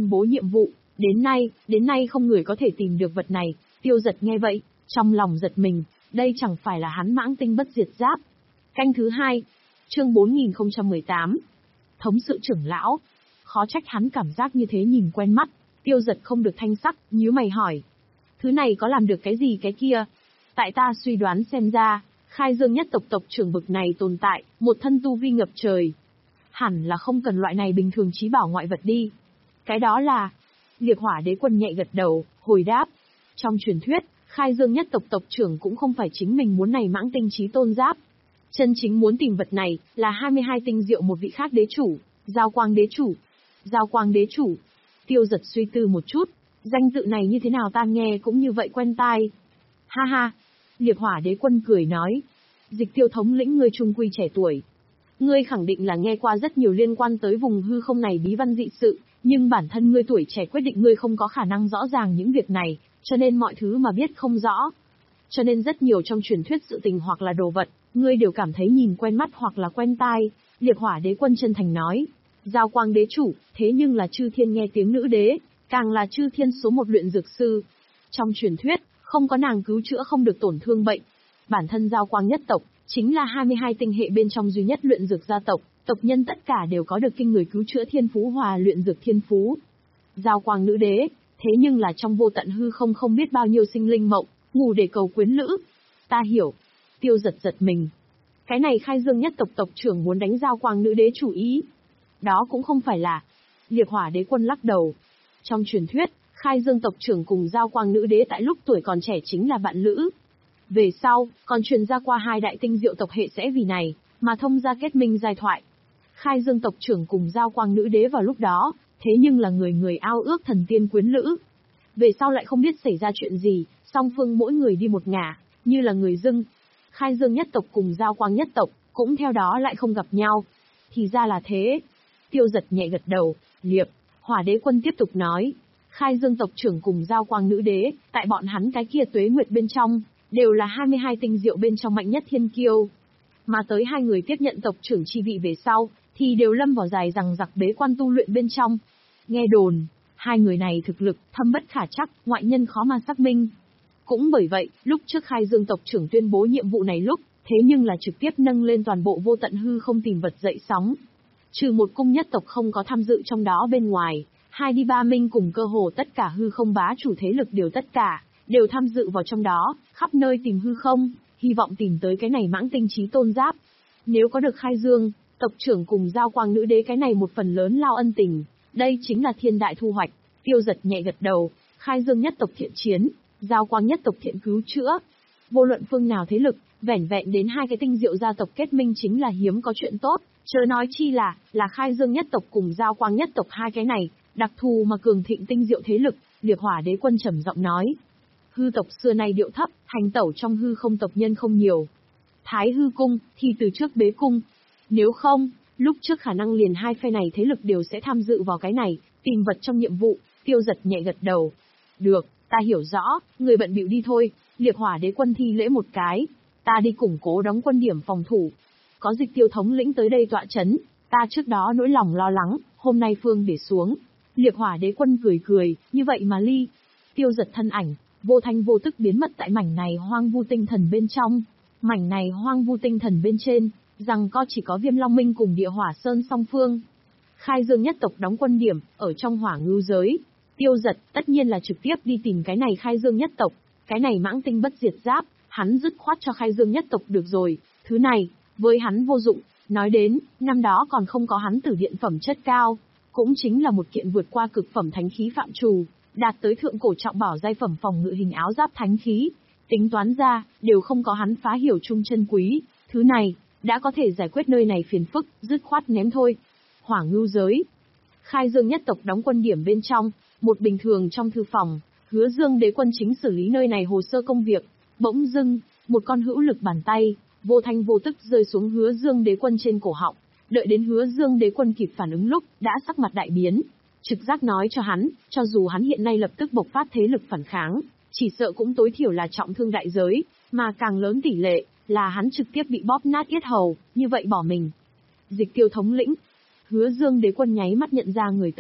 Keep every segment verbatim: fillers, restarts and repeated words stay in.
bố nhiệm vụ, đến nay, đến nay không người có thể tìm được vật này. Tiêu Giật nghe vậy, trong lòng giật mình, đây chẳng phải là hắn Mãng Tinh Bất Diệt Giáp. Canh thứ hai, chương bốn nghìn không trăm mười tám. Thống sự trưởng lão. Khó trách hắn cảm giác như thế nhìn quen mắt. Tiêu Giật không được thanh sắc, nhíu mày hỏi. Thứ này có làm được cái gì cái kia? Tại ta suy đoán xem ra, Khai Dương nhất tộc tộc trưởng bực này tồn tại, một thân tu vi ngập trời. Hẳn là không cần loại này bình thường trí bảo ngoại vật đi. Cái đó là... Liệt Hỏa Đế Quân nhẹ gật đầu, hồi đáp. Trong truyền thuyết, Khai Dương nhất tộc tộc trưởng cũng không phải chính mình muốn này Mãng Tinh Chí Tôn Giáp. Chân chính muốn tìm vật này, là hai mươi hai tinh diệu một vị khác đế chủ, Giao Quang Đế Chủ. Giao Quang Đế Chủ. Tiêu Giật suy tư một chút, danh tự này như thế nào ta nghe cũng như vậy quen tai. Ha ha. Liệt Hỏa Đế Quân cười nói. Dịch Tiêu thống lĩnh ngươi trung quy trẻ tuổi. Ngươi khẳng định là nghe qua rất nhiều liên quan tới vùng hư không này bí văn dị sự, nhưng bản thân ngươi tuổi trẻ quyết định ngươi không có khả năng rõ ràng những việc này, cho nên mọi thứ mà biết không rõ. Cho nên rất nhiều trong truyền thuyết sự tình hoặc là đồ vật, ngươi đều cảm thấy nhìn quen mắt hoặc là quen tai. Liệt Hỏa Đế Quân chân thành nói. Giao Quang Đế Chủ, thế nhưng là chư thiên nghe tiếng nữ đế, càng là chư thiên số một luyện dược sư. Trong truyền thuyết, không có nàng cứu chữa không được tổn thương bệnh. Bản thân Giao Quang nhất tộc, chính là hai mươi hai tinh hệ bên trong duy nhất luyện dược gia tộc, tộc nhân tất cả đều có được kinh người cứu chữa thiên phú hòa luyện dược thiên phú. Giao Quang nữ đế, thế nhưng là trong vô tận hư không không biết bao nhiêu sinh linh mộng, ngủ để cầu quyến lữ. Ta hiểu. Tiêu Giật giật mình. Cái này Khai Dương nhất tộc tộc trưởng muốn đánh Giao Quang nữ đế chủ ý. Đó cũng không phải là... Liệt Hỏa Đế Quân lắc đầu. Trong truyền thuyết, Khai Dương tộc trưởng cùng Giao Quang nữ đế tại lúc tuổi còn trẻ chính là bạn lữ. Về sau, còn truyền ra qua hai đại tinh diệu tộc hệ sẽ vì này, mà thông ra kết minh giai thoại. Khai Dương tộc trưởng cùng Giao Quang nữ đế vào lúc đó, thế nhưng là người người ao ước thần tiên quyến lữ. Về sau lại không biết xảy ra chuyện gì, song phương mỗi người đi một ngả, như là người dưng. Khai Dương nhất tộc cùng Giao Quang nhất tộc, cũng theo đó lại không gặp nhau. Thì ra là thế. Tiêu Giật nhẹ gật đầu, Liệt Hỏa Đế Quân tiếp tục nói. Khai Dương tộc trưởng cùng Giao Quang nữ đế, tại bọn hắn cái kia tuế nguyệt bên trong, đều là hai mươi hai tinh diệu bên trong mạnh nhất thiên kiêu. Mà tới hai người tiếp nhận tộc trưởng chi vị về sau, thì đều lâm vào dài rằng giặc bế quan tu luyện bên trong. Nghe đồn, hai người này thực lực thâm bất khả trắc, ngoại nhân khó mà xác minh. Cũng bởi vậy, lúc trước Khai Dương tộc trưởng tuyên bố nhiệm vụ này lúc, thế nhưng là trực tiếp nâng lên toàn bộ vô tận hư không tìm vật dậy sóng. Trừ một cung nhất tộc không có tham dự trong đó bên ngoài, hai đi ba minh cùng cơ hồ tất cả hư không bá chủ thế lực đều tất cả, đều tham dự vào trong đó, khắp nơi tìm hư không, hy vọng tìm tới cái này Mãng Tinh Chí Tôn Giáp. Nếu có được Khai Dương tộc trưởng cùng Giao Quang nữ đế cái này một phần lớn lao ân tình, đây chính là thiên đại thu hoạch. Tiêu Giật nhẹ gật đầu, Khai Dương nhất tộc thiện chiến, Giao Quang nhất tộc thiện cứu chữa. Vô luận phương nào thế lực, vẻn vẹn đến hai cái tinh diệu gia tộc kết minh chính là hiếm có chuyện tốt, chớ nói chi là, là Khai Dương nhất tộc cùng Giao Quang nhất tộc hai cái này, đặc thù mà cường thịnh tinh diệu thế lực. Liệt Hỏa Đế Quân trầm giọng nói. Hư tộc xưa nay điệu thấp, hành tẩu trong hư không tộc nhân không nhiều. Thái hư cung, thì từ trước bế cung. Nếu không, lúc trước khả năng liền hai phe này thế lực đều sẽ tham dự vào cái này, tìm vật trong nhiệm vụ. Tiêu Giật nhẹ gật đầu. Được, ta hiểu rõ, người bận bịu đi thôi. Liệt Hỏa Đế Quân thi lễ một cái. Ta đi củng cố đóng quân điểm phòng thủ. Có Dịch Tiêu thống lĩnh tới đây tọa chấn, ta trước đó nỗi lòng lo lắng, hôm nay phương để xuống. Liệt Hỏa Đế Quân cười cười, như vậy mà ly. Tiêu Giật thân ảnh, vô thanh vô tức biến mất tại mảnh này hoang vu tinh thần bên trong. Mảnh này hoang vu tinh thần bên trên, rằng có chỉ có Viêm Long Minh cùng Địa Hỏa Sơn song phương. Khai Dương nhất tộc đóng quân điểm, ở trong hỏa ngưu giới. Tiêu Giật, tất nhiên là trực tiếp đi tìm cái này Khai Dương nhất tộc. Cái này Mãng Tinh Bất Diệt Giáp, hắn dứt khoát cho Khai Dương nhất tộc được rồi. Thứ này, với hắn vô dụng. Nói đến, năm đó còn không có hắn tử điện phẩm chất cao. Cũng chính là một kiện vượt qua cực phẩm thánh khí phạm trù, đạt tới thượng cổ trọng bảo giai phẩm phòng ngự hình áo giáp thánh khí. Tính toán ra, đều không có hắn phá hiểu chung chân quý. Thứ này, đã có thể giải quyết nơi này phiền phức, dứt khoát ném thôi. Hỏa ngưu giới. Khai Dương nhất tộc đóng quân điểm bên trong, một bình thường trong thư phòng, Hứa Dương Đế Quân chính xử lý nơi này hồ sơ công việc. Bỗng dưng, một con hữu lực bàn tay, vô thanh vô tức rơi xuống Hứa Dương Đế Quân trên cổ họng. Đợi đến Hứa Dương Đế Quân kịp phản ứng lúc, đã sắc mặt đại biến. Trực giác nói cho hắn, cho dù hắn hiện nay lập tức bộc phát thế lực phản kháng, chỉ sợ cũng tối thiểu là trọng thương đại giới, mà càng lớn tỷ lệ, là hắn trực tiếp bị bóp nát yết hầu, như vậy bỏ mình. Dịch Tiêu thống lĩnh. Hứa Dương Đế Quân nháy mắt nhận ra người tới,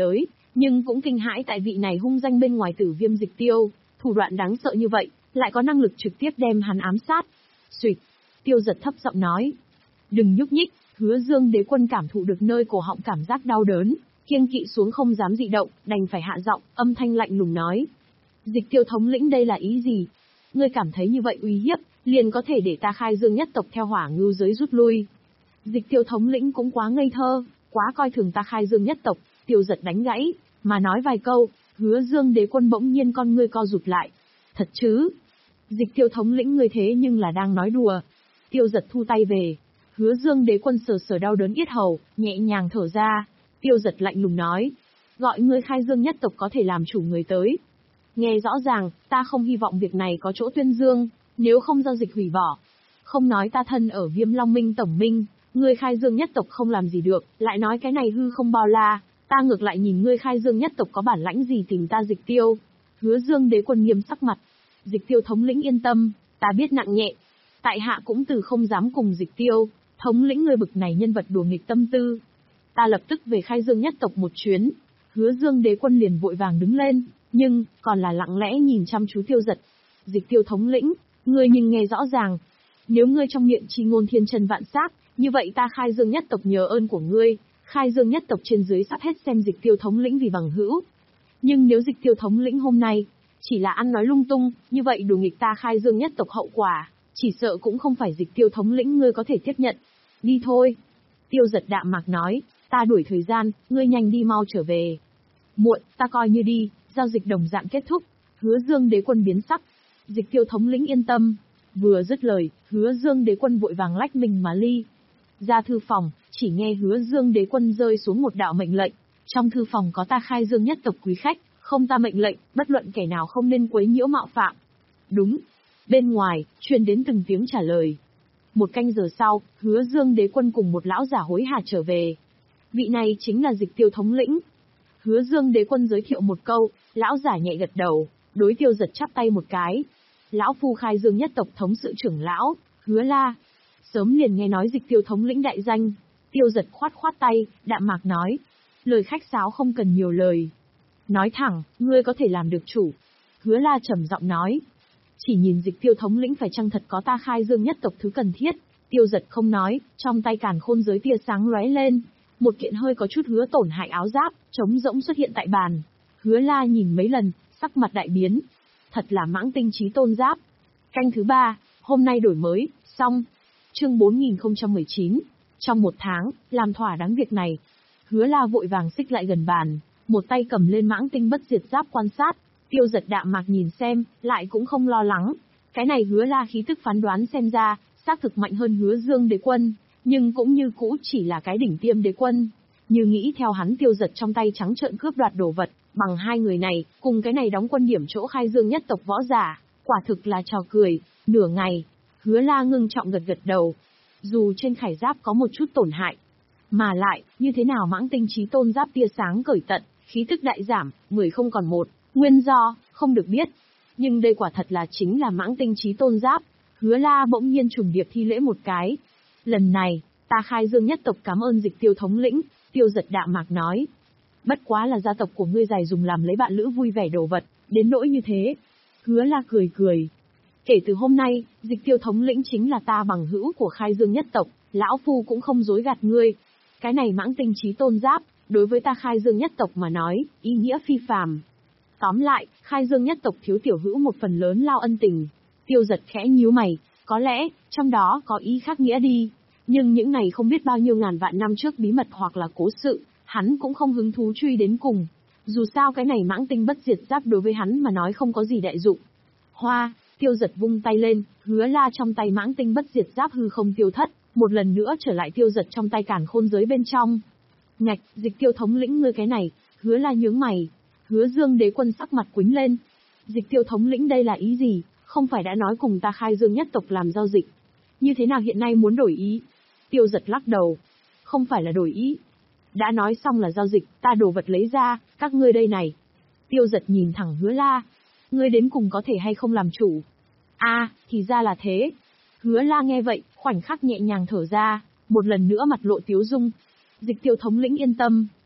nhưng cũng kinh hãi tại vị này hung danh bên ngoài Tử Viêm Dịch Tiêu, thủ đoạn đáng sợ như vậy, lại có năng lực trực tiếp đem hắn ám sát. Xuyệt, Tiêu Giật thấp giọng nói. Đừng nhúc nhích. Hứa Dương Đế Quân cảm thụ được nơi cổ họng cảm giác đau đớn, kiêng kỵ xuống không dám dị động, đành phải hạ giọng, âm thanh lạnh lùng nói. Dịch Tiêu thống lĩnh đây là ý gì? Ngươi cảm thấy như vậy uy hiếp, liền có thể để ta Khai Dương nhất tộc theo Hỏa Ngưu giới rút lui. Dịch Tiêu thống lĩnh cũng quá ngây thơ, quá coi thường ta Khai Dương nhất tộc. Tiêu Giật đánh gãy, mà nói vài câu, Hứa Dương Đế Quân bỗng nhiên con ngươi co rụt lại. Thật chứ? Dịch Tiêu thống lĩnh ngươi thế nhưng là đang nói đùa. Tiêu Giật thu tay về. Hứa Dương Đế Quân sờ sờ đau đớn yết hầu, nhẹ nhàng thở ra. Tiêu Giật lạnh lùng nói, gọi ngươi Khai Dương nhất tộc có thể làm chủ người tới. Nghe rõ ràng, ta không hy vọng việc này có chỗ tuyên dương, nếu không giao dịch hủy bỏ. Không nói ta thân ở Viêm Long Minh tổng minh, ngươi Khai Dương nhất tộc không làm gì được, lại nói cái này hư không bao la, ta ngược lại nhìn ngươi Khai Dương nhất tộc có bản lãnh gì tìm ta Dịch Tiêu. Hứa Dương Đế Quân nghiêm sắc mặt. Dịch Tiêu thống lĩnh yên tâm, ta biết nặng nhẹ. Tại hạ cũng từ không dám cùng Dịch Tiêu, thống lĩnh ngươi bực này nhân vật đùa nghịch tâm tư. Ta lập tức về Khai Dương nhất tộc một chuyến. Hứa Dương Đế Quân liền vội vàng đứng lên, nhưng còn là lặng lẽ nhìn chăm chú Tiêu Giật. Dịch Tiêu thống lĩnh, ngươi nhưng nghe rõ ràng, nếu ngươi trong miệng chi ngôn thiên chân vạn sát, như vậy ta Khai Dương nhất tộc nhờ ơn của ngươi, Khai Dương nhất tộc trên dưới sắp hết xem Dịch Tiêu thống lĩnh vì bằng hữu. Nhưng nếu Dịch Tiêu thống lĩnh hôm nay chỉ là ăn nói lung tung, như vậy đùa nghịch ta Khai Dương nhất tộc hậu quả, chỉ sợ cũng không phải Dịch Tiêu thống lĩnh ngươi có thể tiếp nhận. Đi thôi. Tiêu Giật đạm mạc nói, ta đuổi thời gian, ngươi nhanh đi mau trở về. Muộn, ta coi như đi, giao dịch đồng dạng kết thúc. Hứa Dương Đế Quân biến sắc. Dịch Tiêu thống lĩnh yên tâm. Vừa dứt lời, Hứa Dương Đế Quân vội vàng lách mình mà ly. Ra thư phòng, chỉ nghe Hứa Dương Đế Quân rơi xuống một đạo mệnh lệnh. Trong thư phòng có ta Khai Dương nhất tộc quý khách, không ta mệnh lệnh, bất luận kẻ nào không nên quấy nhiễu mạo phạm. Đúng. Bên ngoài, truyền đến từng tiếng trả lời. Một canh giờ sau, Hứa Dương Đế Quân cùng một lão giả hối hả trở về. Vị này chính là Dịch Tiêu thống lĩnh. Hứa Dương Đế Quân giới thiệu một câu, lão giả nhẹ gật đầu, đối Tiêu Giật chắp tay một cái. Lão phu Khai Dương nhất tộc thống sự trưởng lão, Hứa La. Sớm liền nghe nói Dịch Tiêu thống lĩnh đại danh. Tiêu Giật khoát khoát tay, đạm mạc nói. Lời khách sáo không cần nhiều lời. Nói thẳng, ngươi có thể làm được chủ. Hứa La trầm giọng nói. Chỉ nhìn Dịch Tiêu thống lĩnh phải chăng thật có ta Khai Dương nhất tộc thứ cần thiết. Tiêu Giật không nói, trong tay càn khôn giới tia sáng lóe lên. Một kiện hơi có chút hứa tổn hại áo giáp, trống rỗng xuất hiện tại bàn. Hứa La nhìn mấy lần, sắc mặt đại biến. Thật là mãng tinh chí tôn giáp. Canh thứ ba, hôm nay đổi mới, xong. Chương bốn nghìn không trăm mười chín. Trong một tháng, làm thỏa đáng việc này. Hứa La vội vàng xích lại gần bàn, một tay cầm lên mãng tinh bất diệt giáp quan sát. Tiêu Giật đạm mạc nhìn xem, lại cũng không lo lắng. Cái này Hứa La khí tức phán đoán xem ra, xác thực mạnh hơn Hứa Dương Đế Quân, nhưng cũng như cũ chỉ là cái đỉnh tiêm đế quân. Như nghĩ theo hắn Tiêu Giật trong tay trắng trợn cướp đoạt đồ vật, bằng hai người này, cùng cái này đóng quân điểm chỗ Khai Dương nhất tộc võ giả, quả thực là trò cười. Nửa ngày, Hứa La ngưng trọng gật gật đầu. Dù trên khải giáp có một chút tổn hại, mà lại, như thế nào mãng tinh chí tôn giáp tia sáng cởi tận, khí tức đại giảm, mười không còn một, nguyên do, không được biết. Nhưng đây quả thật là chính là mãng tinh chí tôn giáp. Hứa La bỗng nhiên trùng điệp thi lễ một cái. Lần này, ta Khai Dương nhất tộc cảm ơn Dịch Tiêu thống lĩnh. Tiêu Giật đạm mạc nói. Bất quá là gia tộc của ngươi dài dùng làm lấy bạn lữ vui vẻ đồ vật, đến nỗi như thế. Hứa La cười cười. Kể từ hôm nay, Dịch Tiêu thống lĩnh chính là ta bằng hữu của Khai Dương nhất tộc, lão phu cũng không dối gạt ngươi. Cái này mãng tinh chí tôn giáp, đối với ta Khai Dương nhất tộc mà nói, ý nghĩa phi phàm. Tóm lại, Khai Dương nhất tộc thiếu tiểu hữu một phần lớn lao ân tình. Tiêu Giật khẽ nhíu mày, có lẽ, trong đó có ý khác nghĩa đi. Nhưng những này không biết bao nhiêu ngàn vạn năm trước bí mật hoặc là cố sự, hắn cũng không hứng thú truy đến cùng. Dù sao cái này mãng tinh bất diệt giáp đối với hắn mà nói không có gì đại dụng. Hoa, Tiêu Giật vung tay lên, Hứa La trong tay mãng tinh bất diệt giáp hư không tiêu thất, một lần nữa trở lại Tiêu Giật trong tay càn khôn giới bên trong. Ngạch, Dịch Tiêu thống lĩnh ngươi cái này, Hứa La nhướng mày. Hứa Dương Đế Quân sắc mặt quĩnh lên. Dịch Tiêu thống lĩnh đây là ý gì, không phải đã nói cùng ta Khai Dương nhất tộc làm giao dịch. Như thế nào hiện nay muốn đổi ý? Tiêu Giật lắc đầu. Không phải là đổi ý. Đã nói xong là giao dịch, ta đồ vật lấy ra, các ngươi đây này. Tiêu Giật nhìn thẳng Hứa La. Ngươi đến cùng có thể hay không làm chủ? A, à, thì ra là thế. Hứa La nghe vậy, khoảnh khắc nhẹ nhàng thở ra, một lần nữa mặt lộ tiếu dung. Dịch Tiêu thống lĩnh yên tâm,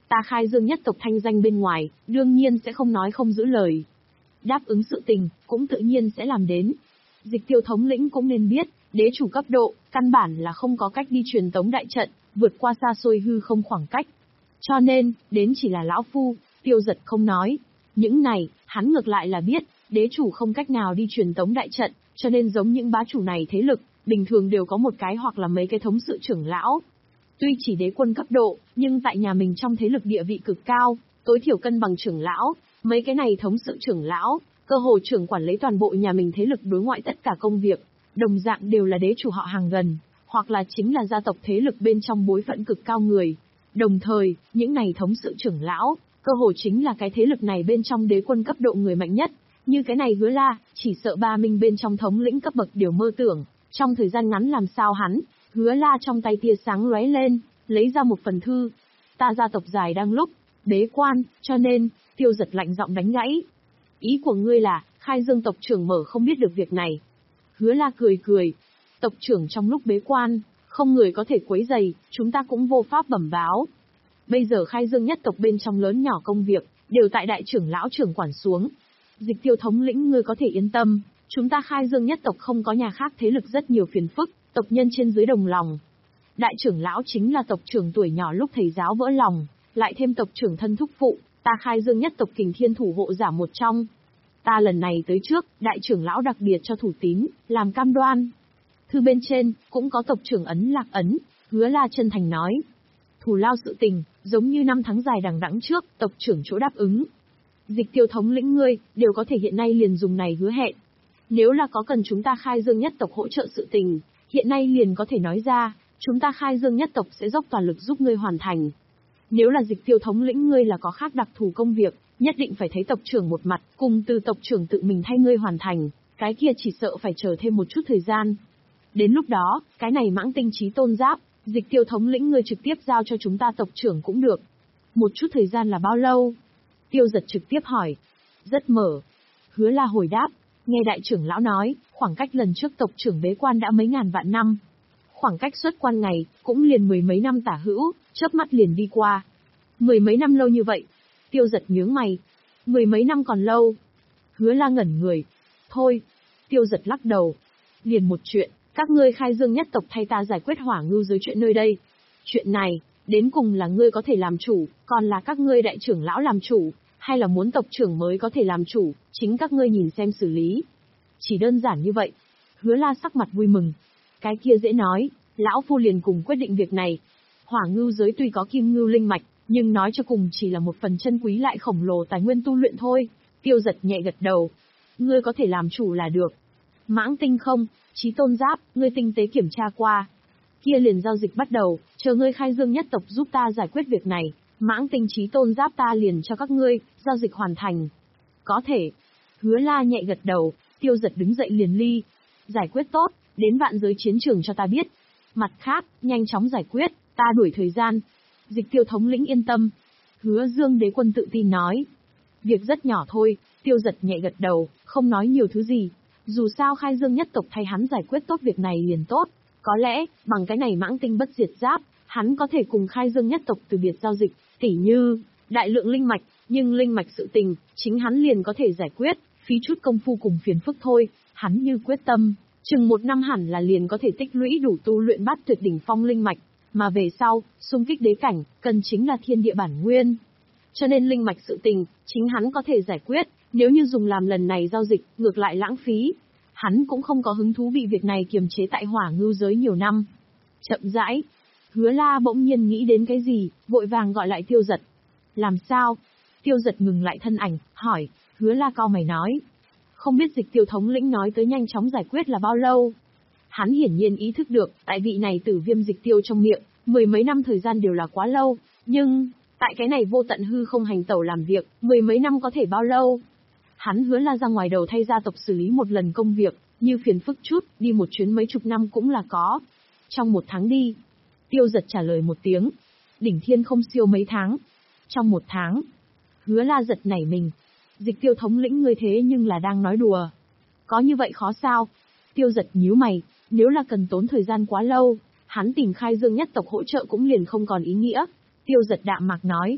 Ta khai dương nhất tộc thanh danh bên ngoài, đương nhiên sẽ không nói không giữ lời. Đáp ứng sự tình, cũng tự nhiên sẽ làm đến. Dịch Tiêu thống lĩnh cũng nên biết, đế chủ cấp độ, căn bản là không có cách đi truyền tống đại trận, vượt qua xa xôi hư không khoảng cách. Cho nên, đến chỉ là lão phu, Tiêu giật không nói. Những này, hắn ngược lại là biết, đế chủ không cách nào đi truyền tống đại trận, cho nên giống những bá chủ này thế lực, bình thường đều có một cái hoặc là mấy cái thống sự trưởng lão. Tuy chỉ đế quân cấp độ, nhưng tại nhà mình trong thế lực địa vị cực cao, tối thiểu cân bằng trưởng lão, mấy cái này thống sự trưởng lão, cơ hồ trưởng quản lấy toàn bộ nhà mình thế lực đối ngoại tất cả công việc, đồng dạng đều là đế chủ họ hàng gần, hoặc là chính là gia tộc thế lực bên trong bối phận cực cao người. Đồng thời, những này thống sự trưởng lão, cơ hồ chính là cái thế lực này bên trong đế quân cấp độ người mạnh nhất, như cái này Hứa La, chỉ sợ ba minh bên trong thống lĩnh cấp bậc đều mơ tưởng, trong thời gian ngắn làm sao hắn. Hứa La trong tay tia sáng lóe lên, lấy ra một phần thư. Ta gia tộc dài đang lúc bế quan, cho nên, Tiêu giật lạnh giọng đánh gãy. Ý của ngươi là, khai dương tộc trưởng mở không biết được việc này. Hứa La cười cười. Tộc trưởng trong lúc bế quan, không người có thể quấy rầy, chúng ta cũng vô pháp bẩm báo. Bây giờ khai dương nhất tộc bên trong lớn nhỏ công việc, đều tại đại trưởng lão trưởng quản xuống. Dịch Tiêu thống lĩnh ngươi có thể yên tâm, chúng ta khai dương nhất tộc không có nhà khác thế lực rất nhiều phiền phức, tộc nhân trên dưới đồng lòng. Đại trưởng lão chính là tộc trưởng tuổi nhỏ lúc thầy giáo vỡ lòng, lại thêm tộc trưởng thân thúc phụ, ta khai dương nhất tộc kình thiên thủ hộ giả một trong. Ta lần này tới trước, đại trưởng lão đặc biệt cho thủ tín, làm cam đoan. Thư bên trên, cũng có tộc trưởng ấn lạc ấn, Hứa La chân thành nói. Thù lao sự tình, giống như năm tháng dài đằng đẵng trước, tộc trưởng chỗ đáp ứng. Dịch Tiêu thống lĩnh ngươi, đều có thể hiện nay liền dùng này hứa hẹn. Nếu là có cần chúng ta khai dương nhất tộc hỗ trợ sự tình, hiện nay liền có thể nói ra, chúng ta khai dương nhất tộc sẽ dốc toàn lực giúp ngươi hoàn thành. Nếu là Dịch Tiêu thống lĩnh ngươi là có khác đặc thù công việc, nhất định phải thấy tộc trưởng một mặt, cùng từ tộc trưởng tự mình thay ngươi hoàn thành, cái kia chỉ sợ phải chờ thêm một chút thời gian. Đến lúc đó, cái này mãng tinh trí tôn giáp, Dịch Tiêu thống lĩnh ngươi trực tiếp giao cho chúng ta tộc trưởng cũng được. Một chút thời gian là bao lâu? Tiêu giật trực tiếp hỏi. Rất mở. Hứa La hồi đáp, nghe đại trưởng lão nói, khoảng cách lần trước tộc trưởng bế quan đã mấy ngàn vạn năm. Khoảng cách xuất quan ngày, cũng liền mười mấy năm tả hữu, chớp mắt liền đi qua. Mười mấy năm lâu như vậy. Tiêu giật nhướng mày. Mười mấy năm còn lâu. Hứa La ngẩn người. Thôi. Tiêu giật lắc đầu. Liền một chuyện, các ngươi khai dương nhất tộc thay ta giải quyết hỏa ngưu giới chuyện nơi đây. Chuyện này, đến cùng là ngươi có thể làm chủ, còn là các ngươi đại trưởng lão làm chủ, hay là muốn tộc trưởng mới có thể làm chủ, chính các ngươi nhìn xem xử lý. Chỉ đơn giản như vậy. Hứa La sắc mặt vui mừng. Cái kia dễ nói, lão phu liền cùng quyết định việc này. Hỏa ngưu giới tuy có kim ngưu linh mạch, nhưng nói cho cùng chỉ là một phần chân quý lại khổng lồ tài nguyên tu luyện thôi. Tiêu giật nhẹ gật đầu. Ngươi có thể làm chủ là được. Mãng tinh không, trí tôn giáp, ngươi tinh tế kiểm tra qua. Kia liền giao dịch bắt đầu, chờ ngươi khai dương nhất tộc giúp ta giải quyết việc này. Mãng tinh trí tôn giáp ta liền cho các ngươi, giao dịch hoàn thành. Có thể. Hứa La nhẹ gật đầu, Tiêu giật đứng dậy liền ly. Giải quyết tốt, đến vạn giới chiến trường cho ta biết. Mặt khác, nhanh chóng giải quyết, ta đuổi thời gian. Dịch Tiêu thống lĩnh yên tâm. Hứa Dương đế quân tự tin nói. Việc rất nhỏ thôi, Tiêu giật nhẹ gật đầu, không nói nhiều thứ gì. Dù sao khai dương nhất tộc thay hắn giải quyết tốt việc này liền tốt. Có lẽ, bằng cái này mãng tinh bất diệt giáp, hắn có thể cùng khai dương nhất tộc từ biệt giao dịch, tỉ như, đại lượng linh mạch, nhưng linh mạch sự tình, chính hắn liền có thể giải quyết, phí chút công phu cùng phiền phức thôi, hắn như quyết tâm, chừng một năm hẳn là liền có thể tích lũy đủ tu luyện bát tuyệt đỉnh phong linh mạch, mà về sau, xung kích đế cảnh, cần chính là thiên địa bản nguyên. Cho nên linh mạch sự tình, chính hắn có thể giải quyết, nếu như dùng làm lần này giao dịch, ngược lại lãng phí. Hắn cũng không có hứng thú bị việc này kiềm chế tại hỏa ngưu giới nhiều năm. Chậm rãi, Hứa La bỗng nhiên nghĩ đến cái gì, vội vàng gọi lại Tiêu giật. Làm sao? Tiêu giật ngừng lại thân ảnh, hỏi. Hứa La cau mày nói. Không biết Dịch Tiêu thống lĩnh nói tới nhanh chóng giải quyết là bao lâu? Hắn hiển nhiên ý thức được, tại vị này tử viêm Dịch Tiêu trong miệng, mười mấy năm thời gian đều là quá lâu, nhưng, tại cái này vô tận hư không hành tẩu làm việc, mười mấy năm có thể bao lâu? Hắn Hứa La ra ngoài đầu thay gia tộc xử lý một lần công việc, như phiền phức chút, đi một chuyến mấy chục năm cũng là có. Trong một tháng đi. Tiêu giật trả lời một tiếng. Đỉnh thiên không siêu mấy tháng. Trong một tháng. Hứa La giật nảy mình. Dịch Tiêu thống lĩnh ngươi thế nhưng là đang nói đùa. Có như vậy khó sao? Tiêu giật nhíu mày, nếu là cần tốn thời gian quá lâu, hắn tìm khai dương nhất tộc hỗ trợ cũng liền không còn ý nghĩa. Tiêu giật đạm mạc nói.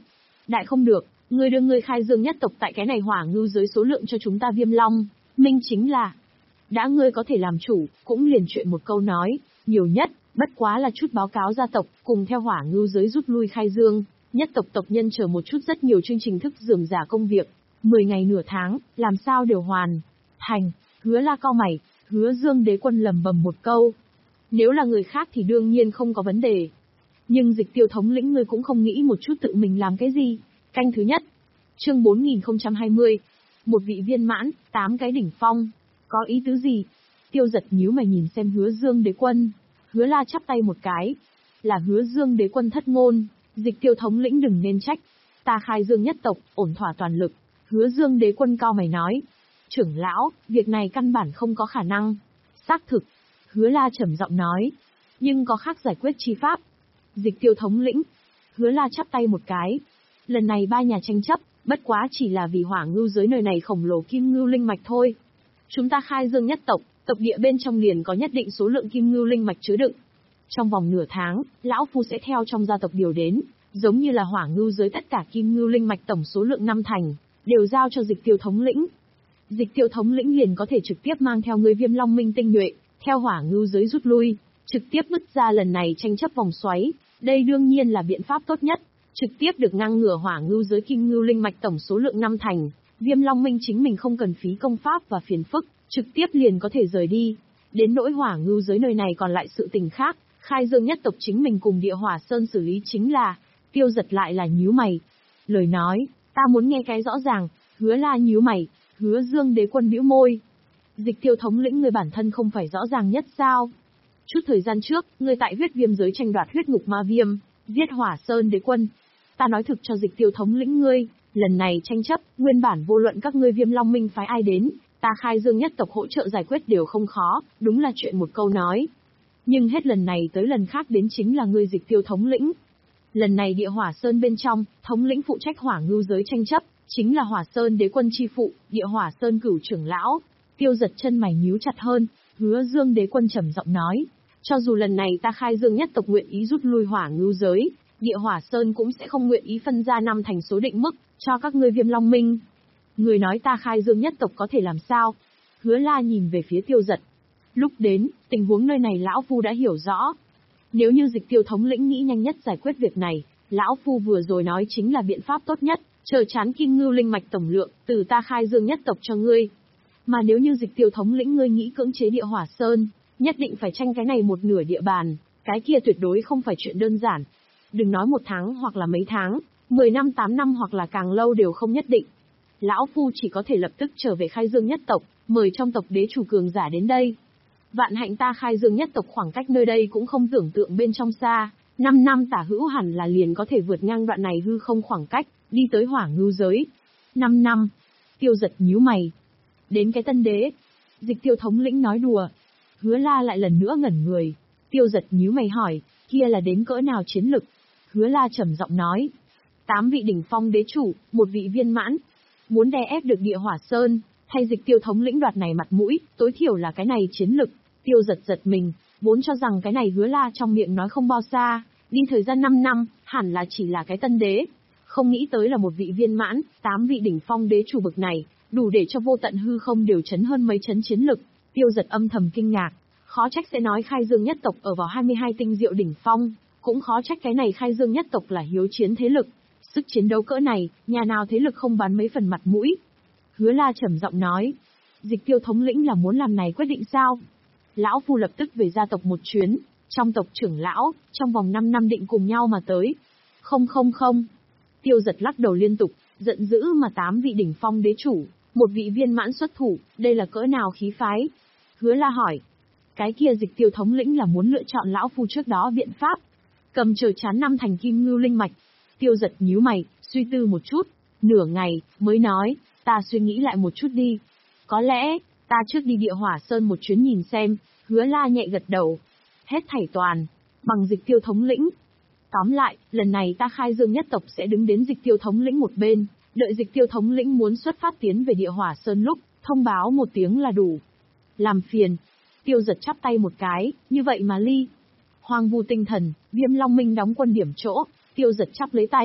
Đại không được, ngươi đưa ngươi khai dương nhất tộc tại cái này hỏa ngưu giới số lượng cho chúng ta Viêm Long, minh chính là. Đã ngươi có thể làm chủ, cũng liền chuyện một câu nói, nhiều nhất, bất quá là chút báo cáo gia tộc, cùng theo hỏa ngưu giới rút lui khai dương, nhất tộc tộc nhân chờ một chút rất nhiều chương trình thức dườm giả công việc, mười ngày nửa tháng, làm sao đều hoàn thành. Hứa La cau mày, Hứa Dương đế quân lầm bầm một câu. Nếu là người khác thì đương nhiên không có vấn đề. Nhưng Dịch Tiêu thống lĩnh ngươi cũng không nghĩ một chút tự mình làm cái gì. Canh thứ nhất. Chương bốn nghìn không trăm hai mươi. Một vị viên mãn, tám cái đỉnh phong. Có ý tứ gì? Tiêu Giật nhíu mày nhìn xem Hứa Dương đế quân. Hứa La chắp tay một cái. Là Hứa Dương đế quân thất ngôn, Dịch Tiêu thống lĩnh đừng nên trách. Ta khai dương nhất tộc, ổn thỏa toàn lực. Hứa Dương đế quân cao mày nói. Trưởng lão, việc này căn bản không có khả năng. Xác thực. Hứa La trầm giọng nói. Nhưng có khác giải quyết chi pháp. Dịch Tiêu thống lĩnh. Hứa La chắp tay một cái. Lần này ba nhà tranh chấp, bất quá chỉ là vì hỏa ngưu giới nơi này khổng lồ kim ngưu linh mạch thôi. Chúng ta khai dương nhất tộc, tộc địa bên trong liền có nhất định số lượng kim ngưu linh mạch chứa đựng. Trong vòng nửa tháng, lão phu sẽ theo trong gia tộc điều đến, giống như là hỏa ngưu giới tất cả kim ngưu linh mạch tổng số lượng năm thành, đều giao cho Dịch Tiêu thống lĩnh. Dịch Tiêu thống lĩnh liền có thể trực tiếp mang theo người Viêm Long minh tinh nhuệ, theo hỏa ngưu giới rút lui, trực tiếp bứt ra lần này tranh chấp vòng xoáy. Đây đương nhiên là biện pháp tốt nhất, trực tiếp được ngăn ngừa hỏa ngưu giới kim ngưu linh mạch tổng số lượng năm thành. Viêm Long minh chính mình không cần phí công pháp và phiền phức, trực tiếp liền có thể rời đi. Đến nỗi hỏa ngưu giới nơi này còn lại sự tình khác, khai dương nhất tộc chính mình cùng địa hỏa sơn xử lý chính là. Tiêu Giật lại là nhíu mày. Lời nói, ta muốn nghe cái rõ ràng. Hứa La nhíu mày. Hứa Dương đế quân bĩu môi. Dịch Tiêu thống lĩnh người bản thân không phải rõ ràng nhất sao? Chút thời gian trước, người tại huyết viêm giới tranh đoạt huyết ngục ma viêm, giết hỏa sơn đế quân. Ta nói thực cho Dịch Tiêu thống lĩnh ngươi, lần này tranh chấp, nguyên bản vô luận các ngươi Viêm Long minh phái ai đến, ta khai dương nhất tộc hỗ trợ giải quyết đều không khó, đúng là chuyện một câu nói. Nhưng hết lần này tới lần khác đến chính là ngươi Dịch Tiêu thống lĩnh. Lần này địa hỏa sơn bên trong, thống lĩnh phụ trách hỏa ngưu giới tranh chấp, chính là hỏa sơn đế quân chi phụ, địa hỏa sơn cửu trưởng lão. Tiêu Giật chân mày nhíu chặt hơn, Hứa Dương đế quân trầm giọng nói. Cho dù lần này ta khai dương nhất tộc nguyện ý rút lui hỏa ngưu giới, địa hỏa sơn cũng sẽ không nguyện ý phân ra năm thành số định mức, cho các ngươi Viêm Long minh. Người nói ta khai dương nhất tộc có thể làm sao? Hứa La nhìn về phía Tiêu Giật. Lúc đến, tình huống nơi này lão phu đã hiểu rõ. Nếu như Dịch Tiêu thống lĩnh nghĩ nhanh nhất giải quyết việc này, lão phu vừa rồi nói chính là biện pháp tốt nhất, chờ chán kim ngưu linh mạch tổng lượng, từ ta khai dương nhất tộc cho ngươi. Mà nếu như Dịch Tiêu thống lĩnh ngươi nghĩ cưỡng chế địa hỏa sơn, nhất định phải tranh cái này một nửa địa bàn, cái kia tuyệt đối không phải chuyện đơn giản. Đừng nói một tháng hoặc là mấy tháng, mười năm tám năm hoặc là càng lâu đều không nhất định. Lão phu chỉ có thể lập tức trở về khai dương nhất tộc, mời trong tộc đế chủ cường giả đến đây. Vạn hạnh ta khai dương nhất tộc khoảng cách nơi đây cũng không tưởng tượng bên trong xa, năm năm tả hữu hẳn là liền có thể vượt ngang đoạn này hư không khoảng cách, đi tới hỏa ngưu giới. Năm năm. Tiêu Giật nhíu mày. Đến cái tân đế. Dịch Tiêu thống lĩnh nói đùa. Hứa La lại lần nữa ngẩn người. Tiêu Giật nhíu mày hỏi, kia là đến cỡ nào chiến lực? Hứa La trầm giọng nói. Tám vị đỉnh phong đế chủ, một vị viên mãn. Muốn đè ép được địa hỏa sơn, thay Dịch Tiêu thống lĩnh đoạt này mặt mũi, tối thiểu là cái này chiến lực. Tiêu Giật giật mình, vốn cho rằng cái này Hứa La trong miệng nói không bao xa, đi thời gian năm năm, hẳn là chỉ là cái tân đế. Không nghĩ tới là một vị viên mãn, tám vị đỉnh phong đế chủ bực này, đủ để cho vô tận hư không đều chấn hơn mấy chấn chiến lực. Tiêu Giật âm thầm kinh ngạc, khó trách sẽ nói khai dương nhất tộc ở vào hai mươi hai tinh diệu đỉnh phong, cũng khó trách cái này khai dương nhất tộc là hiếu chiến thế lực. Sức chiến đấu cỡ này, nhà nào thế lực không bán mấy phần mặt mũi. Hứa La trầm giọng nói, Dịch Tiêu thống lĩnh là muốn làm này quyết định sao? Lão phu lập tức về gia tộc một chuyến, trong tộc trưởng lão, trong vòng năm năm định cùng nhau mà tới. Không không không. Tiêu Giật lắc đầu liên tục, giận dữ mà tám vị đỉnh phong đế chủ, một vị viên mãn xuất thủ, đây là cỡ nào khí phái? Hứa La hỏi, cái kia Dịch Tiêu thống lĩnh là muốn lựa chọn lão phu trước đó biện pháp, cầm chờ chán năm thành kim ngưu linh mạch. Tiêu Giật nhíu mày, suy tư một chút, nửa ngày, mới nói, ta suy nghĩ lại một chút đi. Có lẽ, ta trước đi địa hỏa sơn một chuyến nhìn xem. Hứa La nhẹ gật đầu. Hết thảy toàn, bằng Dịch Tiêu thống lĩnh. Tóm lại, lần này ta khai dương nhất tộc sẽ đứng đến Dịch Tiêu thống lĩnh một bên, đợi Dịch Tiêu thống lĩnh muốn xuất phát tiến về địa hỏa sơn lúc, thông báo một tiếng là đủ. Làm phiền. Tiêu Giật chắp tay một cái, như vậy mà ly. Hoang vu tinh thần, Viêm Long minh đóng quân điểm chỗ, Tiêu Giật chắp lấy tay,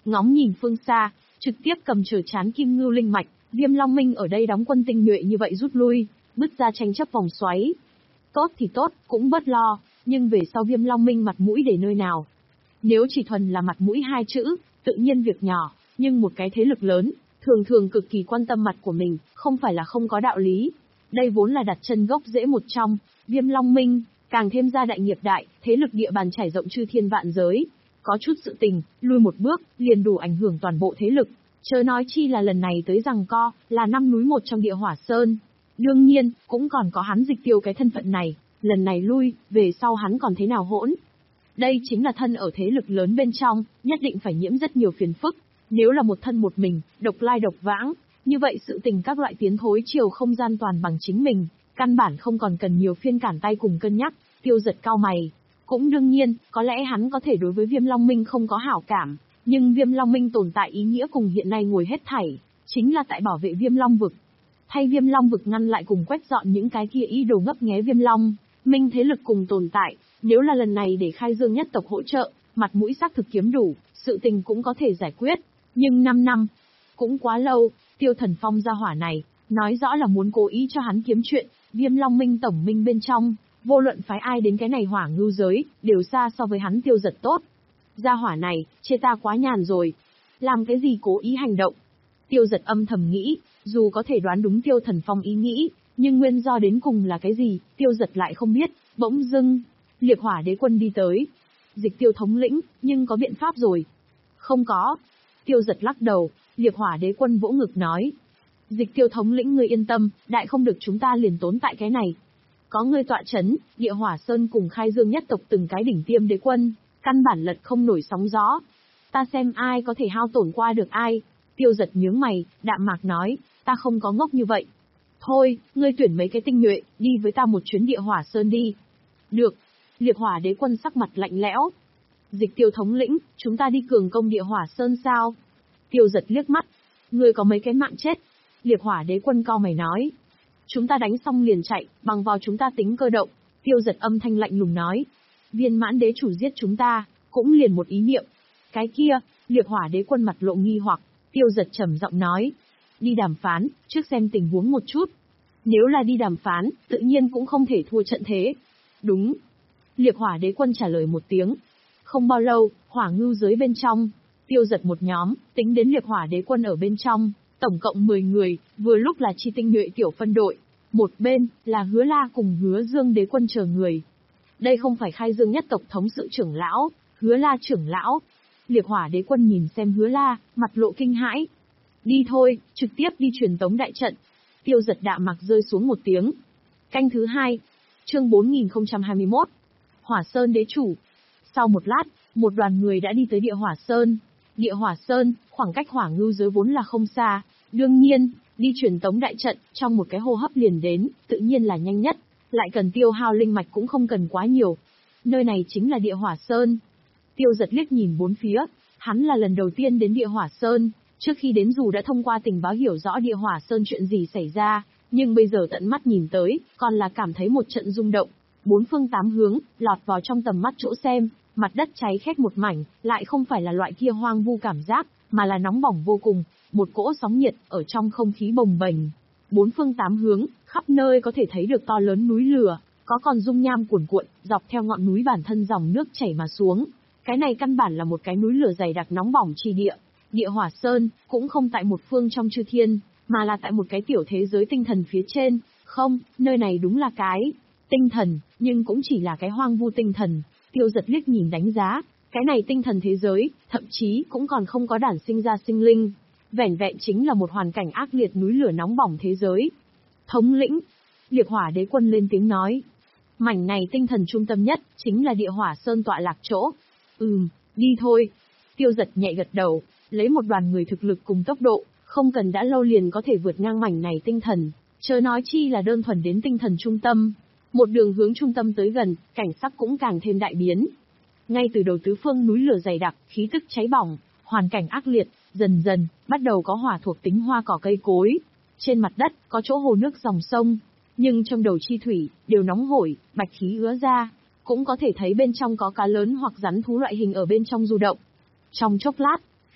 ngóng nhìn phương xa, trực tiếp cầm trở chán kim ngưu linh mạch, Viêm Long Minh ở đây đóng quân tinh nhuệ như vậy rút lui, bứt ra tranh chấp vòng xoáy. Tốt thì tốt, cũng bớt lo, nhưng về sau Viêm Long Minh mặt mũi để nơi nào? Nếu chỉ thuần là mặt mũi hai chữ, tự nhiên việc nhỏ, nhưng một cái thế lực lớn, thường thường cực kỳ quan tâm mặt của mình, không phải là không có đạo lý. Đây vốn là đặt chân gốc rễ một trong, Viêm Long Minh, càng thêm ra đại nghiệp đại, thế lực địa bàn trải rộng chư thiên vạn giới. Có chút sự tình, lui một bước, liền đủ ảnh hưởng toàn bộ thế lực. Chớ nói chi là lần này tới giằng co, là năm núi một trong địa hỏa sơn. Đương nhiên, cũng còn có hắn Dịch Tiêu cái thân phận này, lần này lui, về sau hắn còn thế nào hỗn. Đây chính là thân ở thế lực lớn bên trong, nhất định phải nhiễm rất nhiều phiền phức. Nếu là một thân một mình, độc lai độc vãng, như vậy sự tình các loại tiến thối chiều không gian toàn bằng chính mình, căn bản không còn cần nhiều phiên cản tay cùng cân nhắc. Tiêu Giật cao mày. Cũng đương nhiên, có lẽ hắn có thể đối với Viêm Long Minh không có hảo cảm, nhưng Viêm Long Minh tồn tại ý nghĩa cùng hiện nay ngồi hết thảy, chính là tại bảo vệ Viêm Long vực. Thay Viêm Long vực ngăn lại cùng quét dọn những cái kia ý đồ ngấp nghé Viêm Long Minh thế lực cùng tồn tại, nếu là lần này để Khai Dương nhất tộc hỗ trợ, mặt mũi xác thực kiếm đủ, sự tình cũng có thể giải quyết. Nhưng năm năm, cũng quá lâu, Tiêu Thần Phong gia hỏa này, nói rõ là muốn cố ý cho hắn kiếm chuyện, Viêm Long Minh tổng minh bên trong, vô luận phái ai đến cái này hỏa ngưu giới, đều xa so với hắn Tiêu Giật tốt. Gia hỏa này, chê ta quá nhàn rồi. Làm cái gì cố ý hành động? Tiêu Giật âm thầm nghĩ, dù có thể đoán đúng Tiêu Thần Phong ý nghĩ, nhưng nguyên do đến cùng là cái gì, Tiêu Giật lại không biết. Bỗng dưng, Liệt Hỏa Đế Quân đi tới. Dịch Tiêu thống lĩnh, nhưng có biện pháp rồi. Không có. Tiêu Giật lắc đầu, Liệt Hỏa Đế Quân vỗ ngực nói. Dịch Tiêu thống lĩnh ngươi yên tâm, đại không được chúng ta liền tốn tại cái này. Có ngươi tọa chấn, Địa Hỏa Sơn cùng Khai Dương nhất tộc từng cái đỉnh tiêm đế quân, căn bản lật không nổi sóng gió. Ta xem ai có thể hao tổn qua được ai. Tiêu Giật nhướng mày, đạm mạc nói, ta không có ngốc như vậy. Thôi, ngươi tuyển mấy cái tinh nhuệ, đi với ta một chuyến Địa Hỏa Sơn đi. Được. Liệt Hỏa Đế Quân sắc mặt lạnh lẽo. Dịch Tiêu thống lĩnh, chúng ta đi cường công Địa Hỏa Sơn sao? Tiêu Giật liếc mắt. Ngươi có mấy cái mạng chết. Liệt Hỏa Đế Quân cau mày nói. Chúng ta đánh xong liền chạy, bằng vào chúng ta tính cơ động. Tiêu Giật âm thanh lạnh lùng nói. Viên Mãn Đế chủ giết chúng ta, cũng liền một ý niệm. Cái kia, Liệt Hỏa Đế Quân mặt lộ nghi hoặc. Tiêu Giật trầm giọng nói. Đi đàm phán, trước xem tình huống một chút. Nếu là đi đàm phán, tự nhiên cũng không thể thua trận thế. Đúng. Liệt Hỏa Đế Quân trả lời một tiếng. Không bao lâu, hỏa ngưu giới bên trong, Tiêu Giật một nhóm, tính đến Liệt Hỏa Đế Quân ở bên trong, tổng cộng mười người, vừa lúc là chi tinh nhuệ tiểu phân đội. Một bên, là Hứa La cùng Hứa Dương Đế Quân chờ người. Đây không phải Khai Dương nhất tộc thống sự trưởng lão, Hứa La trưởng lão. Liệt Hỏa Đế Quân nhìn xem Hứa La, mặt lộ kinh hãi. Đi thôi, trực tiếp đi truyền tống đại trận. Tiêu Giật đạm mặc rơi xuống một tiếng. Canh thứ hai, chương bốn nghìn không trăm hai mươi mốt. Hỏa Sơn Đế chủ. Sau một lát, một đoàn người đã đi tới Địa Hỏa Sơn. Địa Hỏa Sơn, khoảng cách hỏa ngưu giới vốn là không xa. Đương nhiên, đi truyền tống đại trận, trong một cái hô hấp liền đến, tự nhiên là nhanh nhất. Lại cần tiêu hao linh mạch cũng không cần quá nhiều. Nơi này chính là Địa Hỏa Sơn. Tiêu Giật liếc nhìn bốn phía, hắn là lần đầu tiên đến Địa Hỏa Sơn. Trước khi đến dù đã thông qua tình báo hiểu rõ Địa Hỏa Sơn chuyện gì xảy ra, nhưng bây giờ tận mắt nhìn tới, còn là cảm thấy một trận rung động. Bốn phương tám hướng, lọt vào trong tầm mắt chỗ xem, mặt đất cháy khét một mảnh, lại không phải là loại kia hoang vu cảm giác, mà là nóng bỏng vô cùng, một cỗ sóng nhiệt ở trong không khí bồng bềnh. Bốn phương tám hướng, khắp nơi có thể thấy được to lớn núi lửa, có còn dung nham cuồn cuộn, dọc theo ngọn núi bản thân dòng nước chảy mà xuống. Cái này căn bản là một cái núi lửa dày đặc nóng bỏng chi địa. Địa Hỏa Sơn, cũng không tại một phương trong chư thiên, mà là tại một cái tiểu thế giới tinh thần phía trên. Không, nơi này đúng là cái tinh thần, nhưng cũng chỉ là cái hoang vu tinh thần. Tiêu Giật liếc nhìn đánh giá, cái này tinh thần thế giới, thậm chí cũng còn không có đản sinh ra sinh linh. Vẻn vẹn chính là một hoàn cảnh ác liệt núi lửa nóng bỏng thế giới. Thống lĩnh, Liệt Hỏa Đế Quân lên tiếng nói. Mảnh này tinh thần trung tâm nhất, chính là Địa Hỏa Sơn tọa lạc chỗ. Ừm, đi thôi. Tiêu Giật nhẹ gật đầu, lấy một đoàn người thực lực cùng tốc độ, không cần đã lâu liền có thể vượt ngang mảnh này tinh thần, chớ nói chi là đơn thuần đến tinh thần trung tâm. Một đường hướng trung tâm tới gần, cảnh sắc cũng càng thêm đại biến. Ngay từ đầu tứ phương núi lửa dày đặc, khí tức cháy bỏng, hoàn cảnh ác liệt, dần dần, bắt đầu có hỏa thuộc tính hoa cỏ cây cối. Trên mặt đất, có chỗ hồ nước dòng sông, nhưng trong đầu chi thủy, đều nóng hổi, bạch khí ứa ra. Cũng có thể thấy bên trong có cá lớn hoặc rắn thú loại hình ở bên trong du động. Trong chốc lát,